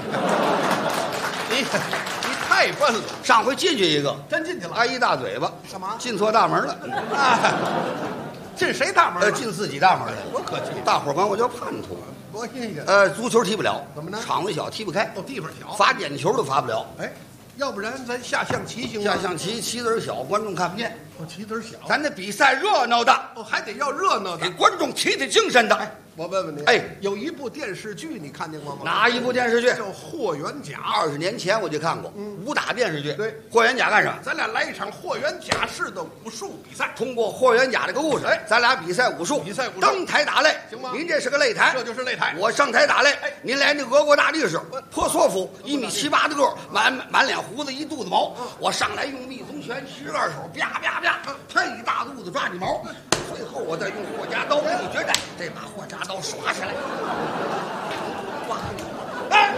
你太笨了！ 上回进去一个， 真进去了， 挨一大嘴巴。 干嘛？ 进错大门了。 进谁大门？ 进自己大门来了。 多可气！ 大伙管我叫叛徒。 多新鲜！ 足球踢不了， 怎么呢？ 场子小，踢不开。 地方小， 罚点球都罚不了。 哎，要不然咱下象棋行吗？ 下象棋棋子小，观众看不见。 棋子小， 咱这比赛热闹的。 还得要热闹的， 给观众提提精神的。 我问问你，有一部电视剧你看见过吗？ 哪一部电视剧？ 叫《霍元甲》。 20年前我就看过，武打电视剧。 对， 霍元甲干什么？ 咱俩来一场霍元甲式的武术比赛。 通过霍元甲这个故事，咱俩比赛武术，登台打擂， 行吗？ 您这是个擂台， 这就是擂台。 我上台打擂，您来那俄国大力士，破索夫，1米78的个儿，满脸胡子，一肚子毛。我上来用密宗拳，72手，啪啪啪，他一大肚子抓你毛。最后我再用霍家刀，你觉得这把霍家刀刷下来，哇！哎，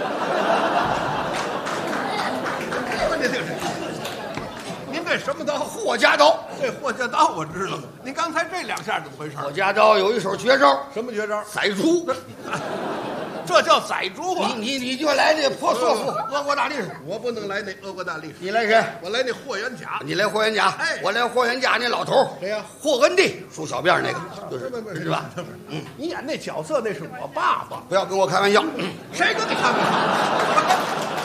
您这什么刀？ 霍家刀。 这霍家刀我知道。您刚才这2下怎么回事？ 霍家刀有一手绝招。 什么绝招？ 宰猪。 这叫宰猪啊！ 你就来这破索夫俄国大力士， 我不能来那俄国大力士。 你来谁？ 我来那霍元甲。 你来霍元甲。我来霍元甲那老头。 谁呀？ 霍恩弟，梳小辫那个，就是吧？ 你演那角色那是我爸爸。 不要跟我开玩笑。 谁跟你开玩笑？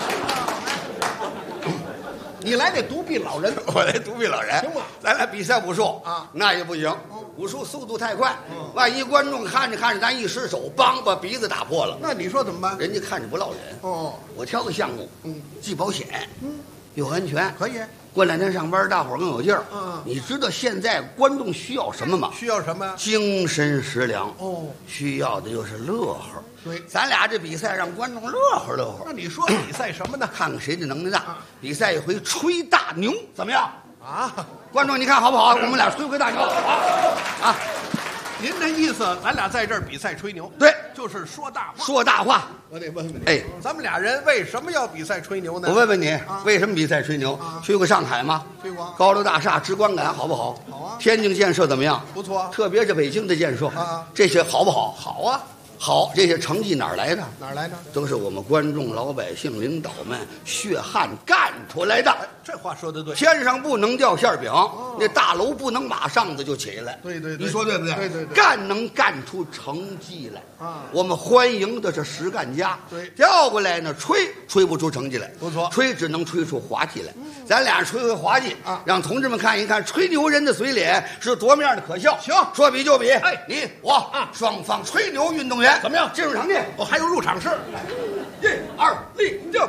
你来那独臂老人， 我来独臂老人， 行吗？ 咱俩比赛武术啊， 那也不行。武术速度太快，万一观众看着看着，咱一失手，梆把鼻子打破了。 那你说怎么办？ 人家看着不落人。 哦， 我挑个项目，既保险，又安全， 可以。 过2天上班，大伙儿更有劲儿。你知道现在观众需要什么吗？ 需要什么呀？ 精神食粮。 哦， 需要的就是乐呵。 对， 咱俩这比赛让观众乐呵乐呵。 那你说比赛什么呢？ 看看谁的能耐大。比赛一回吹大牛，怎么样？ 啊， 观众你看好不好？我们俩吹回大牛啊！ 您这意思，咱俩在这儿比赛吹牛？ 对， 就是说大话。 说大话。 我得问问你， 哎， 咱们俩人为什么要比赛吹牛呢？ 我问问你，为什么比赛吹牛？去过上海吗？ 去过。 高楼大厦，直观感好不好？ 好啊。 天津建设怎么样？ 不错。 特别是北京的建设啊， 这些好不好？ 好啊。 好，这些成绩哪儿来的？ 哪儿来的？ 都是我们观众、老百姓、领导们血汗干出来的。 这话说得对。 天上不能掉馅饼，那大楼不能马上子就起来。 对， 你说对不对？ 对。 干能干出成绩来啊！ 我们欢迎的是实干家。 对， 调过来呢，吹不出成绩来。 不错， 吹只能吹出滑稽来。咱俩吹回滑稽啊，让同志们看一看吹牛人的嘴脸是多么样的可笑。 行， 说比就比。 哎， 你我双方吹牛运动员怎么样？ 进入场地。 我还有入场式。 1、2，立正。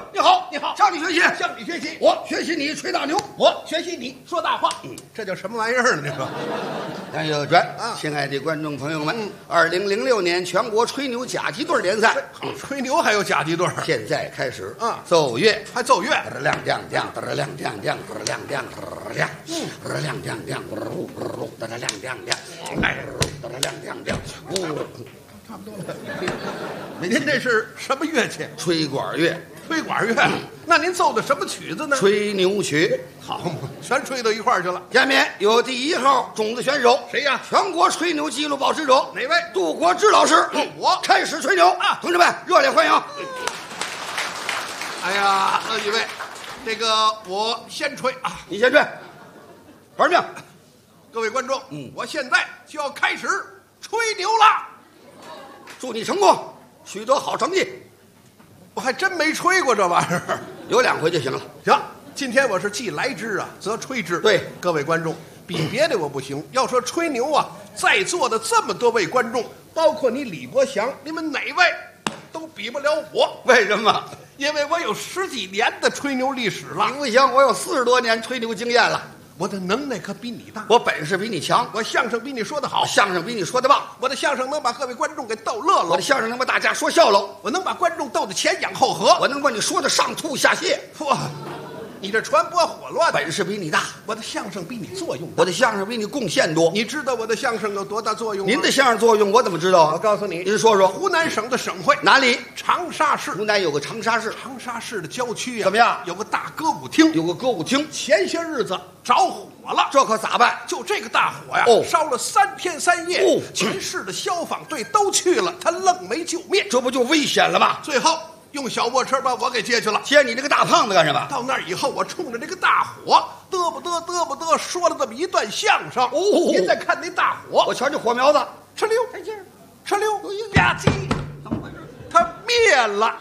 学习， 我学习你吹大牛， 我学习你说大话。这叫什么玩意儿呢？这个。 杨友娟，亲爱的观众朋友们，2006年全国吹牛甲级队联赛， 吹牛还有甲级队， 现在开始奏乐， 还奏乐， 亮亮亮，亮亮亮，亮亮亮，亮亮亮，亮亮亮， 差不多了。您这是什么乐器？ 吹管乐。 吹管乐，那您奏的什么曲子呢？ 吹牛曲， 好嘛，全吹到一块儿去了。 下面有第1号种子选手， 谁呀？ 全国吹牛纪录保持者， 哪位？ 杜国之老师。 我开始吹牛啊！同志们，热烈欢迎！ 哎呀，几位，这个我先吹啊， 你先吹，玩命！ 各位观众，我现在就要开始吹牛了， 祝你成功，取得好成绩。 我还真没吹过这玩意儿， 有2回就行了。 行，今天我是既来之啊，则吹之。 对， 各位观众，比别的我不行。要说吹牛啊，在座的这么多位观众，包括你李伯祥，你们哪位都比不了我。 为什么？ 因为我有10几年的吹牛历史了。 你不行，我有40多年吹牛经验了。 我的能耐可比你大， 我本事比你强， 我相声比你说得好， 相声比你说得棒， 我的相声能把各位观众给逗乐了， 我的相声能把大家说笑了， 我能把观众逗得前仰后合， 我能把你说的上吐下泻。 哇，你这传播火乱， 本事比你大， 我的相声比你作用大， 我的相声比你贡献多。 你知道我的相声有多大作用吗？ 您的相声作用我怎么知道？ 我告诉你， 您说说。 湖南省的省会哪里？ 长沙市。 湖南有个长沙市， 长沙市的郊区啊， 怎么样？ 有个大歌舞厅， 有个歌舞厅。 前些日子着火了， 这可咋办？ 就这个大火呀，烧了3天3夜，全市的消防队都去了，他愣没救灭， 这不就危险了吗？ 最后用小货车把我给接去了。 接你这个大胖子干什么？ 到那儿以后，我冲着这个大火嘚不嘚嘚不嘚说了这么一段相声。您再看那大火， 我瞧这火苗子， 哧溜，哧溜，吧唧，它灭了。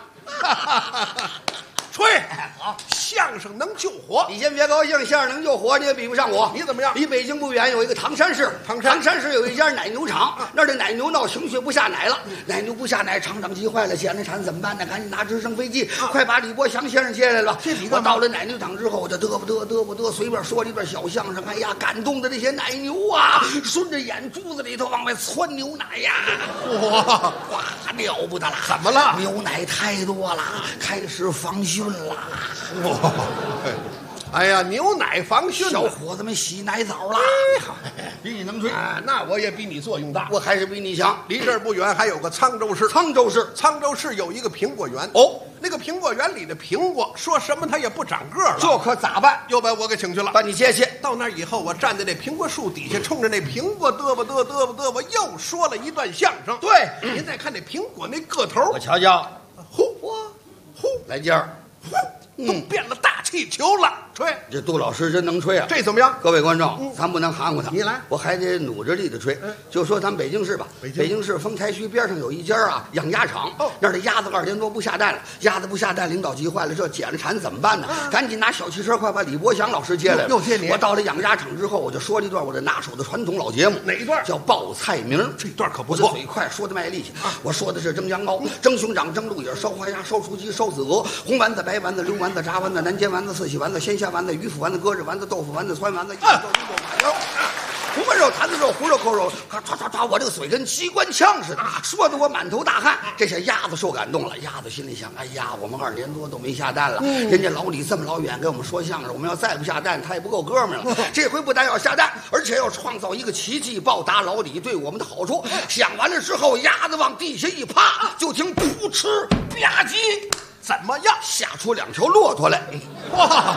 吹，好，相声能救火。 你先别高兴，相声能救火，你也比不上我。 你怎么样？ 离北京不远有一个唐山市，唐山市有一家奶牛场，那儿的奶牛闹情绪不下奶了，奶牛不下奶，厂长急坏了，捡了铲怎么办呢？赶紧拿直升飞机，快把李伯祥先生接来了。我到了奶牛场之后，我就嘚不嘚，随便说了一段小相声。哎呀，感动的这些奶牛啊，顺着眼珠子里头往外窜牛奶呀，哇，了不得了！ 怎么了？ 牛奶太多了，开始防汛了。 哇！哎呀，牛奶防汛， 小伙子们洗奶澡了，比你能吹啊！那我也比你作用大， 我还是比你强。 离这儿不远还有个沧州市，沧州市有一个苹果园哦。 那个苹果园里的苹果，说什么它也不长个了， 这可咋办？ 又把我给请去了， 把你接去。 到那儿以后，我站在那苹果树底下，冲着那苹果嘚啵嘚，又说了一段相声。 对， 您再看那苹果那个头， 我瞧瞧， 呼， 来劲儿， 都变了大气球了。吹， 这杜老师真能吹啊！ 这怎么样？ 各位观众，咱不能含糊他。 你来， 我还得努着力的吹。就说咱北京市吧，北京市丰台区边上有一家啊养鸭场，那儿的鸭子2年多不下蛋了，鸭子不下蛋，领导急坏了，这捡了铲怎么办呢？赶紧拿小汽车，快把李伯祥老师接来了。 又接你！ 我到了养鸭场之后，我就说了一段我的拿手的传统老节目。 哪一段？ 叫报菜名。 这段可不错。 我的嘴快，说的卖力气。我说的是蒸羊羔、蒸熊掌、蒸鹿眼、烧花鸭、烧雏鸡、烧子鹅、红丸子、白丸子、溜丸子、炸丸子、南煎丸子、四喜丸子、鲜虾丸子、鱼腐丸子、鸽子丸子、豆腐丸子、汆丸子、鸭肉、猪肉、马肉、红焖肉、坛子肉、胡肉、扣肉，唰，我这个嘴跟机关枪似的，说得我满头大汗。这下鸭子受感动了，鸭子心里想：哎呀，我们2年多都没下蛋了，人家老李这么老远给我们说相声，我们要再不下蛋，他也不够哥们了。这回不但要下蛋，而且要创造一个奇迹，报答老李对我们的好处。想完了之后，鸭子往地下一趴，就听扑哧吧唧， 怎么样？ 下出2条骆驼来， 哇！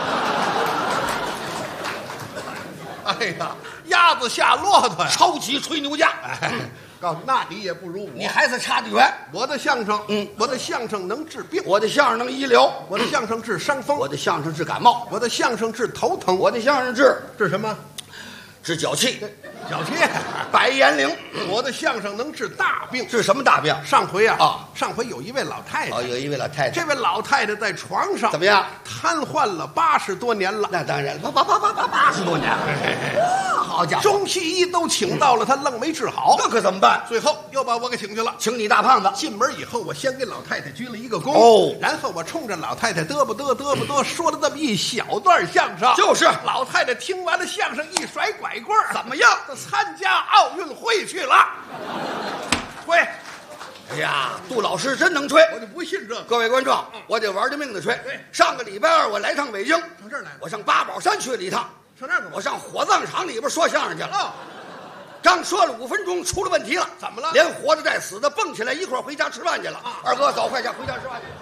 哎呀，鸭子下骆驼呀！ 超级吹牛家。 告诉那你也不如我， 你还是差得远。 我的相声，我的相声能治病， 我的相声能医疗， 我的相声治伤风， 我的相声治感冒， 我的相声治头疼， 我的相声治什么？ 治脚气， 脚气， 白眼灵。 我的相声能治大病， 治什么大病？ 上回上回有一位老太太， 有一位老太太， 这位老太太在床上怎么样？ 瘫痪了80多年了。 那当然了，80多年了。 好家伙，中西医都请到了，他愣没治好， 那可怎么办？ 最后又把我给请去了， 请你大胖子。 进门以后，我先给老太太鞠了一个躬， 哦， 然后我冲着老太太嘚啵嘚嘚啵嘚说了这么一小段相声， 就是老太太听完了相声，一甩拐棍儿， 怎么样？ 参加奥运会去了。吹！ 哎呀，杜老师真能吹， 我就不信这个。 各位观众，我得玩着命的吹。上个礼拜二我来趟北京， 上这儿来了， 我上八宝山去了一趟。 上那儿干嘛？ 我上火葬场里边说相声去了。刚说了5分钟，出了问题了。 怎么了？ 连活的带死的蹦起来，一块儿回家吃饭去了。二哥，走，快点回家吃饭去。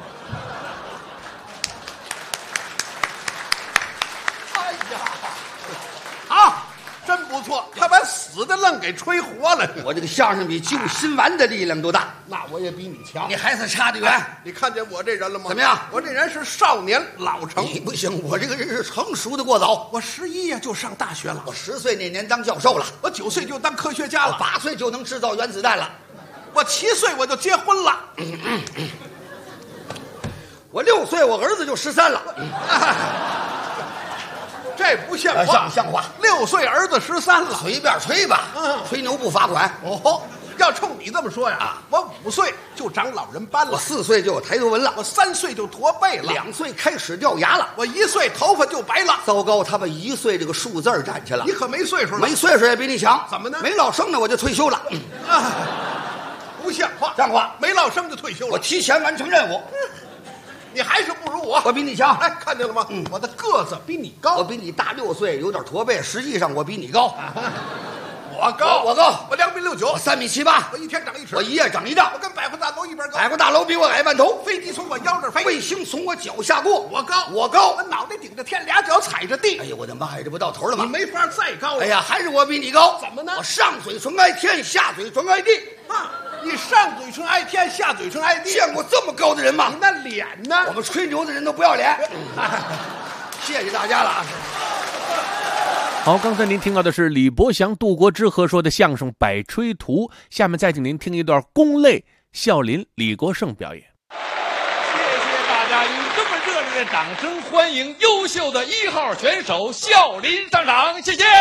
哎呀，好，真不错，他把死的愣给吹活了。 我这个相声比救心丸的力量都大。 那我也比你强， 你还是差得远。 你看见我这人了吗？ 怎么样？ 我这人是少年老成。 你不行，我这个人是成熟的过早。 我11呀就上大学了， 我10岁那年当教授了， 我9岁就当科学家了， 8岁就能制造原子弹了， 我7岁我就结婚了， 我6岁我儿子就13了。 这不像话， 像话 ！6岁儿子13了， 随便吹吧，吹牛不罚款。 哦，要冲你这么说呀，我5岁就长老人斑了， 我4岁就有抬头纹了， 我3岁就驼背了 ，2岁开始掉牙了， 我1岁头发就白了。 糟糕，他把1岁这个数字占去了。 你可没岁数了， 没岁数也比你强。 怎么呢？ 没落生呢，我就退休了。 不像话， 像话！ 没落生就退休了， 我提前完成任务。 你还是不如我， 我比你强。 哎，看见了吗？我的个子比你高， 我比你大6岁，有点驼背，实际上我比你高。 我高， 我高， 我2米69， 我3米78， 我1天长1尺， 我1夜长1丈， 我跟百货大楼一边高， 百货大楼比我矮半头， 飞机从我腰这儿飞， 卫星从我脚下过， 我高， 我高， 我脑袋顶着天，2脚踩着地。 哎呀，我的妈呀，这不到头了吗？ 你没法再高了。 哎呀，还是我比你高。 怎么呢？ 我上嘴唇挨天，下嘴唇挨地。 你上嘴唇挨天，下嘴唇挨地， 见过这么高的人吗？ 你那脸呢？ 我们吹牛的人都不要脸。谢谢大家了。 好，刚才您听到的是李伯祥、杜国之合说的相声《百吹图》，下面再请您听一段龚类、孝林、李国盛表演。 谢谢大家以这么热烈的掌声欢迎优秀的1号选手孝林上场，谢谢。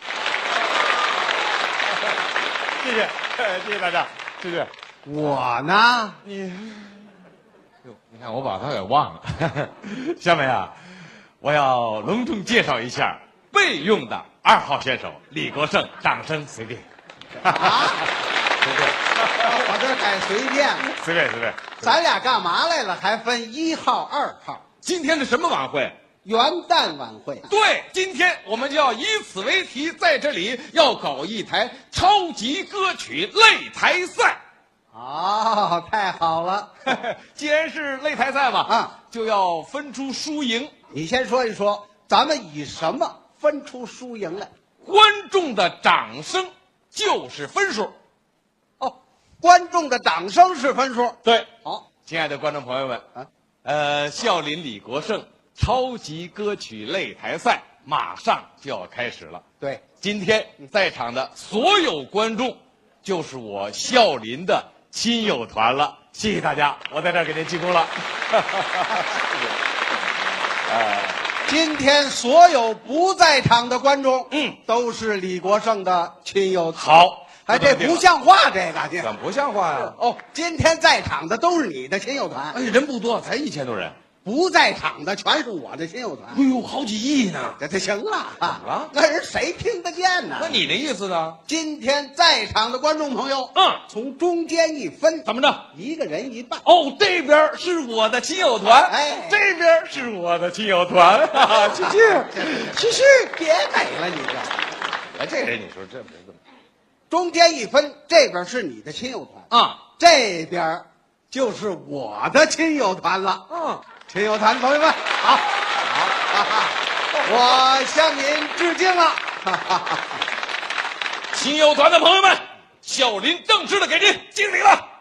谢谢，谢谢大家，谢谢。我呢？你看我把他给忘了。下面啊，我要隆重介绍一下备用的2号选手李国盛，掌声随便。 随便，我这改随便了。 随便。 咱俩干嘛来了？还分1号、2号？ 今天是什么晚会？ 元旦晚会。 对，今天我们就要以此为题，在这里要搞一台超级歌曲擂台赛。 哦，太好了！ 既然是擂台赛嘛，就要分出输赢。 你先说一说，咱们以什么分出输赢来？ 观众的掌声就是分数。 哦，观众的掌声是分数。 对， 好， 亲爱的观众朋友们，孝林李国盛超级歌曲擂台赛马上就要开始了。 对， 今天在场的所有观众就是我孝林的亲友团了，谢谢大家，我在这儿给您鞠躬了。 今天所有不在场的观众，都是李国盛的亲友团。 好， 哎，这不像话，这个怎么不像话呀？ 哦，今天在场的都是你的亲友团。 哎，人不多，才1000多人。 不在场的全是我的亲友团。 哎呦，好几亿呢！ 这行了啊！ 啊， 那人谁听得见呢？ 那你的意思呢？ 今天在场的观众朋友，从中间一分， 怎么着？ 一个人一半。 哦，这边是我的亲友团， 哎， 这边是我的亲友团。谢谢， 谢谢，别美了你这。 哎，这人你说这不这么？ 中间一分，这边是你的亲友团啊， 这边就是我的亲友团了。亲友团的朋友们，好，我向您致敬了。 亲友团的朋友们，孝林正式的给您敬礼了。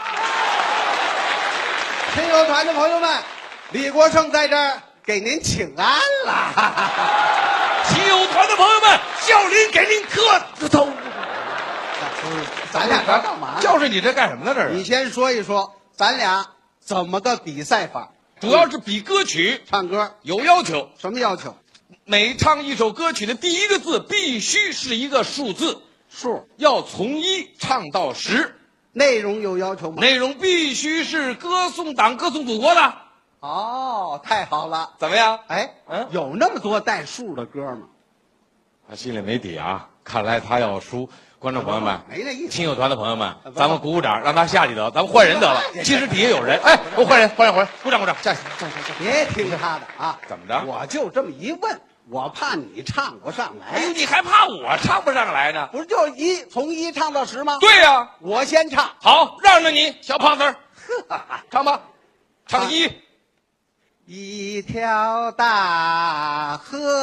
亲友团的朋友们，李国盛在这儿给您请安了。 亲友团的朋友们，孝林给您磕头。 咱俩这干嘛？ 就是你这干什么呢？这是？ 你先说一说，咱俩怎么个比赛法？ 主要是比歌曲， 唱歌有要求。 什么要求？ 每唱一首歌曲的第一个字必须是一个数字， 数要从1唱到10。 内容有要求吗？ 内容必须是歌颂党、歌颂祖国的。 哦，太好了， 怎么样？ 哎，有那么多带数的歌吗？ 他心里没底啊，看来他要输。观众朋友们， 没那意思。 亲友团的朋友们，咱们鼓鼓掌，让他下去得，咱们换人得了。其实底下有人，哎，我换人，鼓掌，下去。 别听他的啊！ 怎么着？ 我就这么一问，我怕你唱不上来。 哎，你还怕我唱不上来呢？ 不是就从1唱到10吗？ 对呀， 我先唱。 好，让着你，小胖子儿，唱吧，唱1。 一条大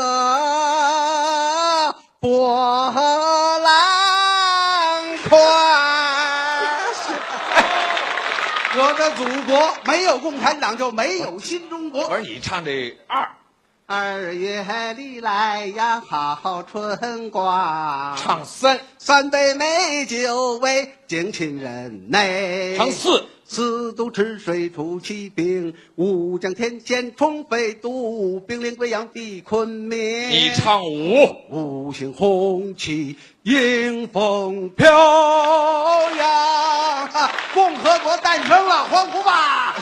河波浪宽，我的祖国没有共产党就没有新中国。 不是你唱这 2月里来呀好春光， 唱3 杯美酒为敬亲人内， 唱4 度赤水出奇兵，乌江天险冲飞渡，兵临贵阳抵昆明。 你唱5 五星红旗迎风飘扬，共和国诞生了，欢呼吧！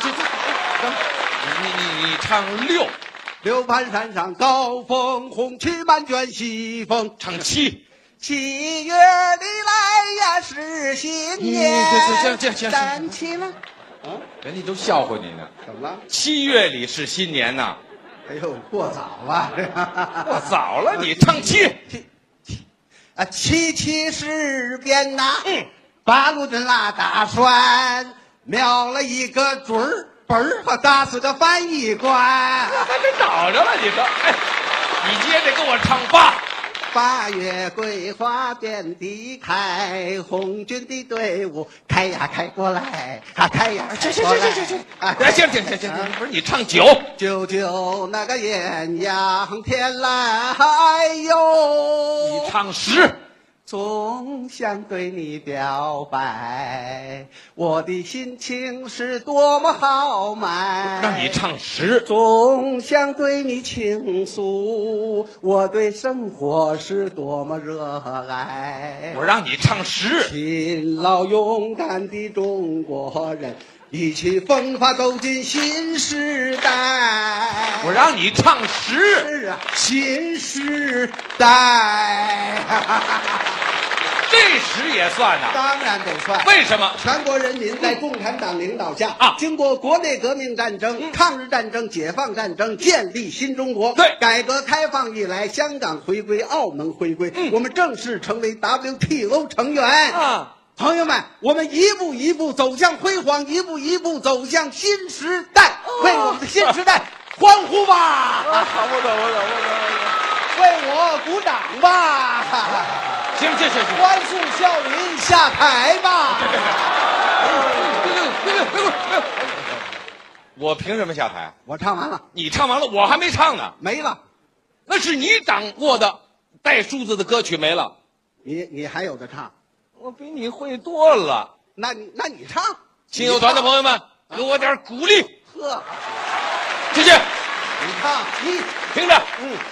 你唱6 六盘山上高峰，红旗满卷西风。 唱7 月里来呀是新年。 行， 站起来。 人家都笑话你呢。 怎么了 ？7月里是新年呐。 哎呦，过早了， 过早了。你唱7 七事变呐。八路军拉大栓，瞄了一个准儿。本儿可打死个翻译官， 还真找着了你说，哎，你接着给我唱 8月桂花遍地开，红军的队伍开呀开过来，开呀行，行，不是你唱 9，9那个艳阳天来哟， 你唱10。 总想对你表白，我的心情是多么豪迈。 让你唱10。 总想对你倾诉，我对生活是多么热爱。 我让你唱10。 勤劳勇敢的中国人，一起奋发走进新时代。 我让你唱10。 是啊，新时代。 这10也算呐？ 当然得算。 为什么？ 全国人民在共产党领导下经过国内革命战争、抗日战争、解放战争，建立新中国。 对， 改革开放以来，香港回归，澳门回归，我们正式成为 WTO 成员。朋友们，我们一步一步走向辉煌，一步一步走向新时代，为我们的新时代欢呼吧！ 我懂， 为我鼓掌吧！ 行， 欢送孝林下台吧！ 我凭什么下台？ 我唱完了， 你唱完了，我还没唱呢。 没了， 那是你掌握的带数字的歌曲没了。 你还有的唱， 我比你会多了。 那你唱， 亲友团的朋友们，给我点鼓励。 呵， 谢谢。 你唱， 听着，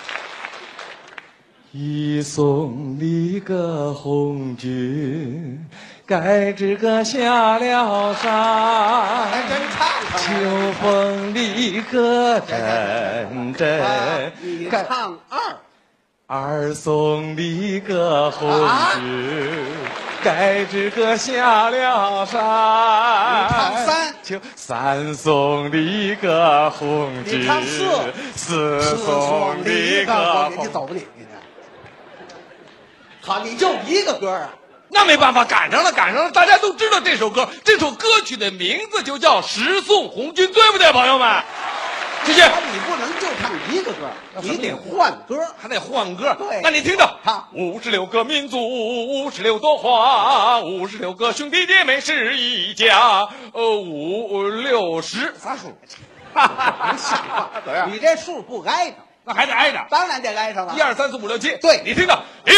一送里个红军，盖这个下了山， 还真唱秋风里个阵阵。 你唱二送里个红军，盖这个下了山。 你唱 3送里个红军， 你唱4 送里个你走吧你。好，你就一个歌啊？ 那没办法，赶上了，大家都知道这首歌。这首歌曲的名字就叫《十送红军》，对不对，朋友们？谢谢。 你不能就唱一个歌，你得换歌， 还得换歌。 对， 那你听着，56个民族，56朵花，56个兄弟姐妹是一家，5、6、10， 啥数？你这数不挨着。 那还得挨着。 当然得挨上了。 1、2、3、4、5、6、7， 对， 你听着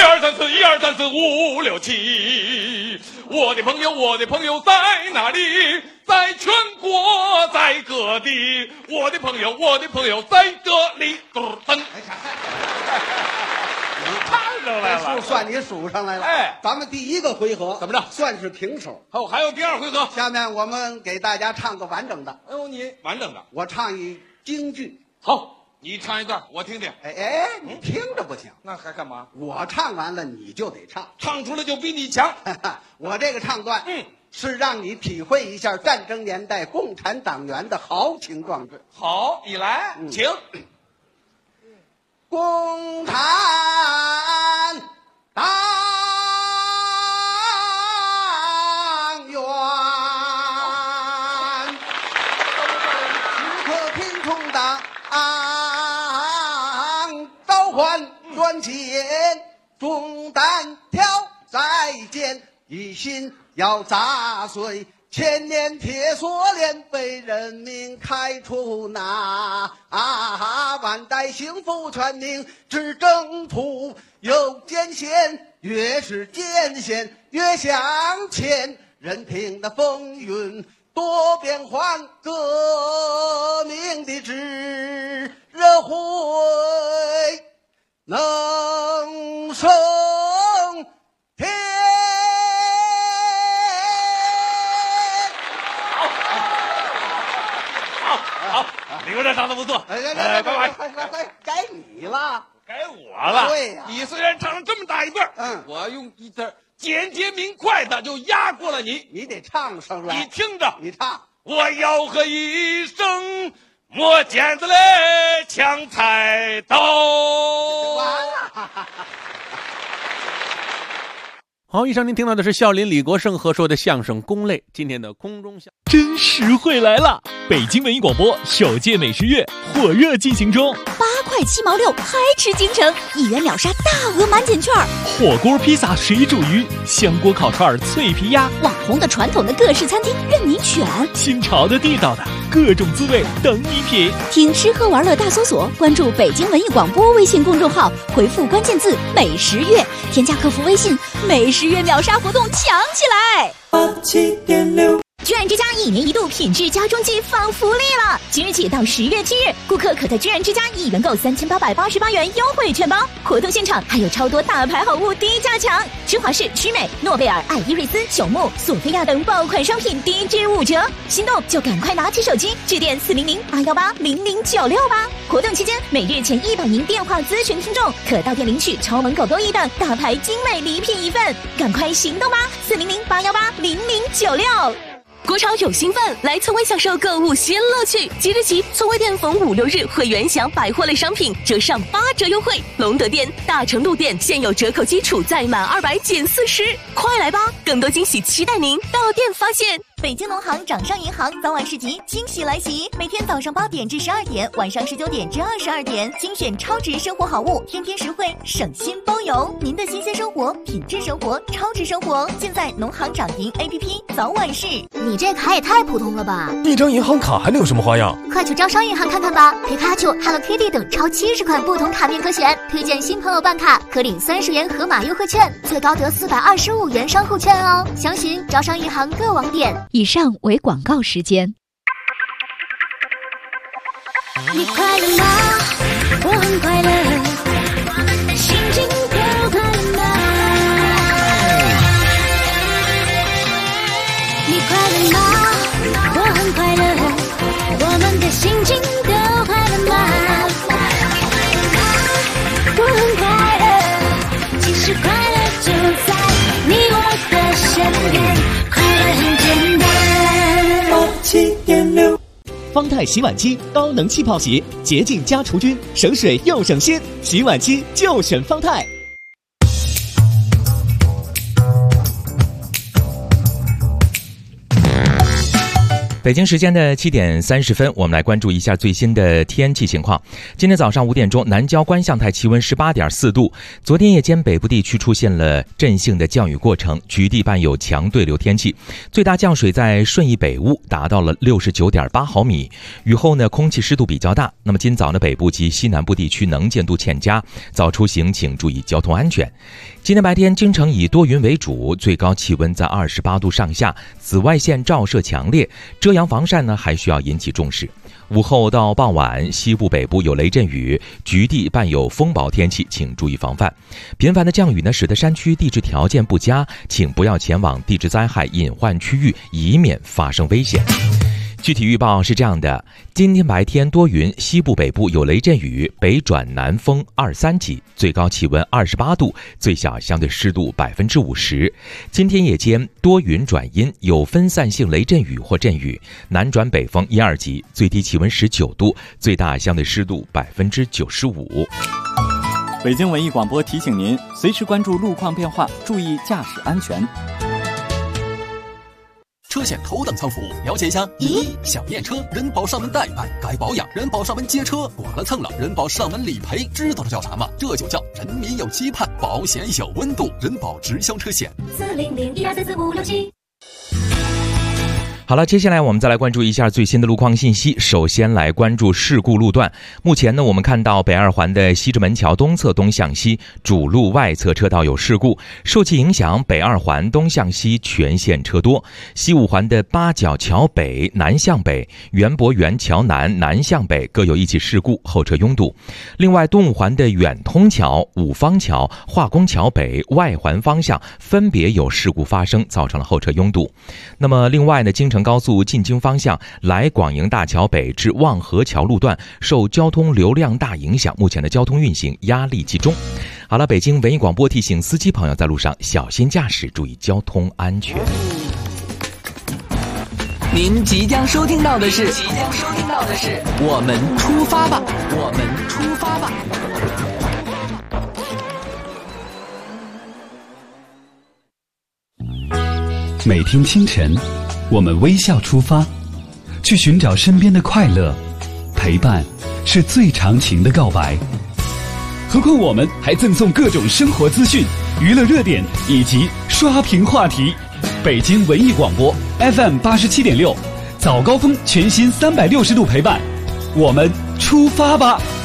，1、2、3、4，1、2、3、4、5、6、7。我的朋友，我的朋友在哪里？在全国，在各地。我的朋友，我的朋友在这里。噔。唱上来了， 数算你数上来了。 哎， 咱们第一个回合怎么着？ 算是平手。 哦，还有第2回合。 下面我们给大家唱个完整的。 哎呦，你完整的， 我唱一京剧。 好。 你唱一段，我听听。 哎，你听着不行， 那还干嘛？ 我唱完了，你就得唱， 唱出来就比你强。 我这个唱段，是让你体会一下战争年代共产党员的豪情壮志。 好，你来，请。 共产党员，时刻听从党。 召唤专线，中弹挑再见，一心要砸碎千年铁锁链，为人民开出那万代幸福全民之征途。有艰险，越是艰险越向前，任凭那风云多变幻，革命的炙热会能升天。 好，李国长唱的不错。 来，该你了， 该我了。 对呀， 你虽然唱了这么大一段，我用一字简洁明快的就压过了你。 你得唱上来。 你听着， 你唱。 我吆喝一声。 磨剪子嘞，抢菜刀。 完了。 好，以上您听到的是孝林李国盛和说的相声《宫类》。今天的空中相真实惠来了！北京文艺广播首届美食月火热进行中 ，8块7毛6，嗨吃京城，1元秒杀大额满减券， 火锅、披萨、水煮鱼、香锅烤串、脆皮鸭， 网红的、传统的各式餐厅任你选， 新潮的、地道的各种滋味等你品。 听吃喝玩乐大搜索，关注北京文艺广播微信公众号，回复关键字“美食月”，添加客服微信“美食月秒杀”活动抢起来。87.6居然之家1年1度品质家装季放福利了！即日起到10月7日，顾客可在居然之家1元购3888元优惠券包。活动现场还有超多大牌好物低价抢，施华仕、曲美、诺贝尔、爱依瑞斯、朽木、索菲亚等爆款商品低至5折。心动就赶快拿起手机，致电400-818-0096吧。活动期间，每日前100名电话咨询听众可到店领取超萌狗狗1等大牌精美礼品1份，赶快行动吧！400-818-0096。 国潮有兴奋，来聪威享受购物新乐趣。即日起，聪威店逢5、6日会员享百货类商品折上8折优惠。隆德店、大成路店现有折扣基础在满200减40，快来吧！更多惊喜期待您到店发现。 北京农行掌上银行早晚市集惊喜来袭，每天早上8点至12点，晚上19点至22点，精选超值生活好物，天天实惠，省心包邮。您的新鲜生活、品质生活、超值生活，尽在农行掌银 APP 早晚市。 你这卡也太普通了吧！ 一张银行卡还能有什么花样？ 快去招商银行看看吧！皮卡丘、Hello Kitty 等超70款不同卡面可选，推荐新朋友办卡可领30元盒马优惠券，最高得425元商户券哦。详询招商银行各网点。 以上为广告时间。 你快乐吗？我很快乐，心情都快乐吗？你快乐吗？我很快乐，我们的心情都快乐吗？我很快乐，其实快乐就在你我的身边，快乐很简单。87.6 方太洗碗机高能气泡洗，洁净加除菌，省水又省心，洗碗机就选方太。 北北京时间的7点30分，我们来关注一下最新的天气情况。今天早上5点钟，南郊观象台气温18.4度。昨天夜间北部地区出现了阵性的降雨过程，局地伴有强对流天气，最大降水在顺义北坞达到了69.8毫米。雨后呢，空气湿度比较大。那么今早呢，北部及西南部地区能见度欠佳，早出行请注意交通安全。今天白天京城以多云为主，最高气温在28度上下，紫外线照射强烈，遮阳防晒呢还需要引起重视。午后到傍晚，西部北部有雷阵雨，局地伴有风暴天气，请注意防范。频繁的降雨呢，使得山区地质条件不佳，请不要前往地质灾害隐患区域，以免发生危险。具体预报是这样的：今天白天多云，西部北部有雷阵雨，北转南风2-3级，最高气温28度，最小相对湿度50%。今天夜间多云转阴，有分散性雷阵雨或阵雨，南转北风1-2级，最低气温19度，最大相对湿度95%。 北京文艺广播提醒您，随时关注路况变化，注意驾驶安全。 车险头等舱服务，了解一下。1. 想验车，人保上门代办；该保养，人保上门接车；剐了蹭了，人保上门理赔。知道这叫啥吗？这就叫人民有期盼，保险有温度。人保直销车险。40012344567。好了，接下来我们再来关注一下最新的路况信息。首先来关注事故路段。目前呢，我们看到北二环的西直门桥东侧东向西主路外侧车道有事故，受其影响，北二环东向西全线车多。西五环的八角桥北南向北、园博园桥南南向北各有一起事故，后车拥堵。另外，东五环的远通桥、五方桥、化工桥北外环方向分别有事故发生，造成了后车拥堵。那么另外呢，京承高速进京方向来广营大桥北至望河桥路段受交通流量大影响，目前的交通运行压力集中。好了，北京文艺广播提醒司机朋友在路上小心驾驶，注意交通安全。 您即将收听到的是我们出发吧，我们出发吧。 每天清晨，我们微笑出发，去寻找身边的快乐。陪伴是最长情的告白。何况我们还赠送各种生活资讯、娱乐热点以及刷屏话题。北京文艺广播 FM87.6，早高峰全新360度陪伴，我们出发吧。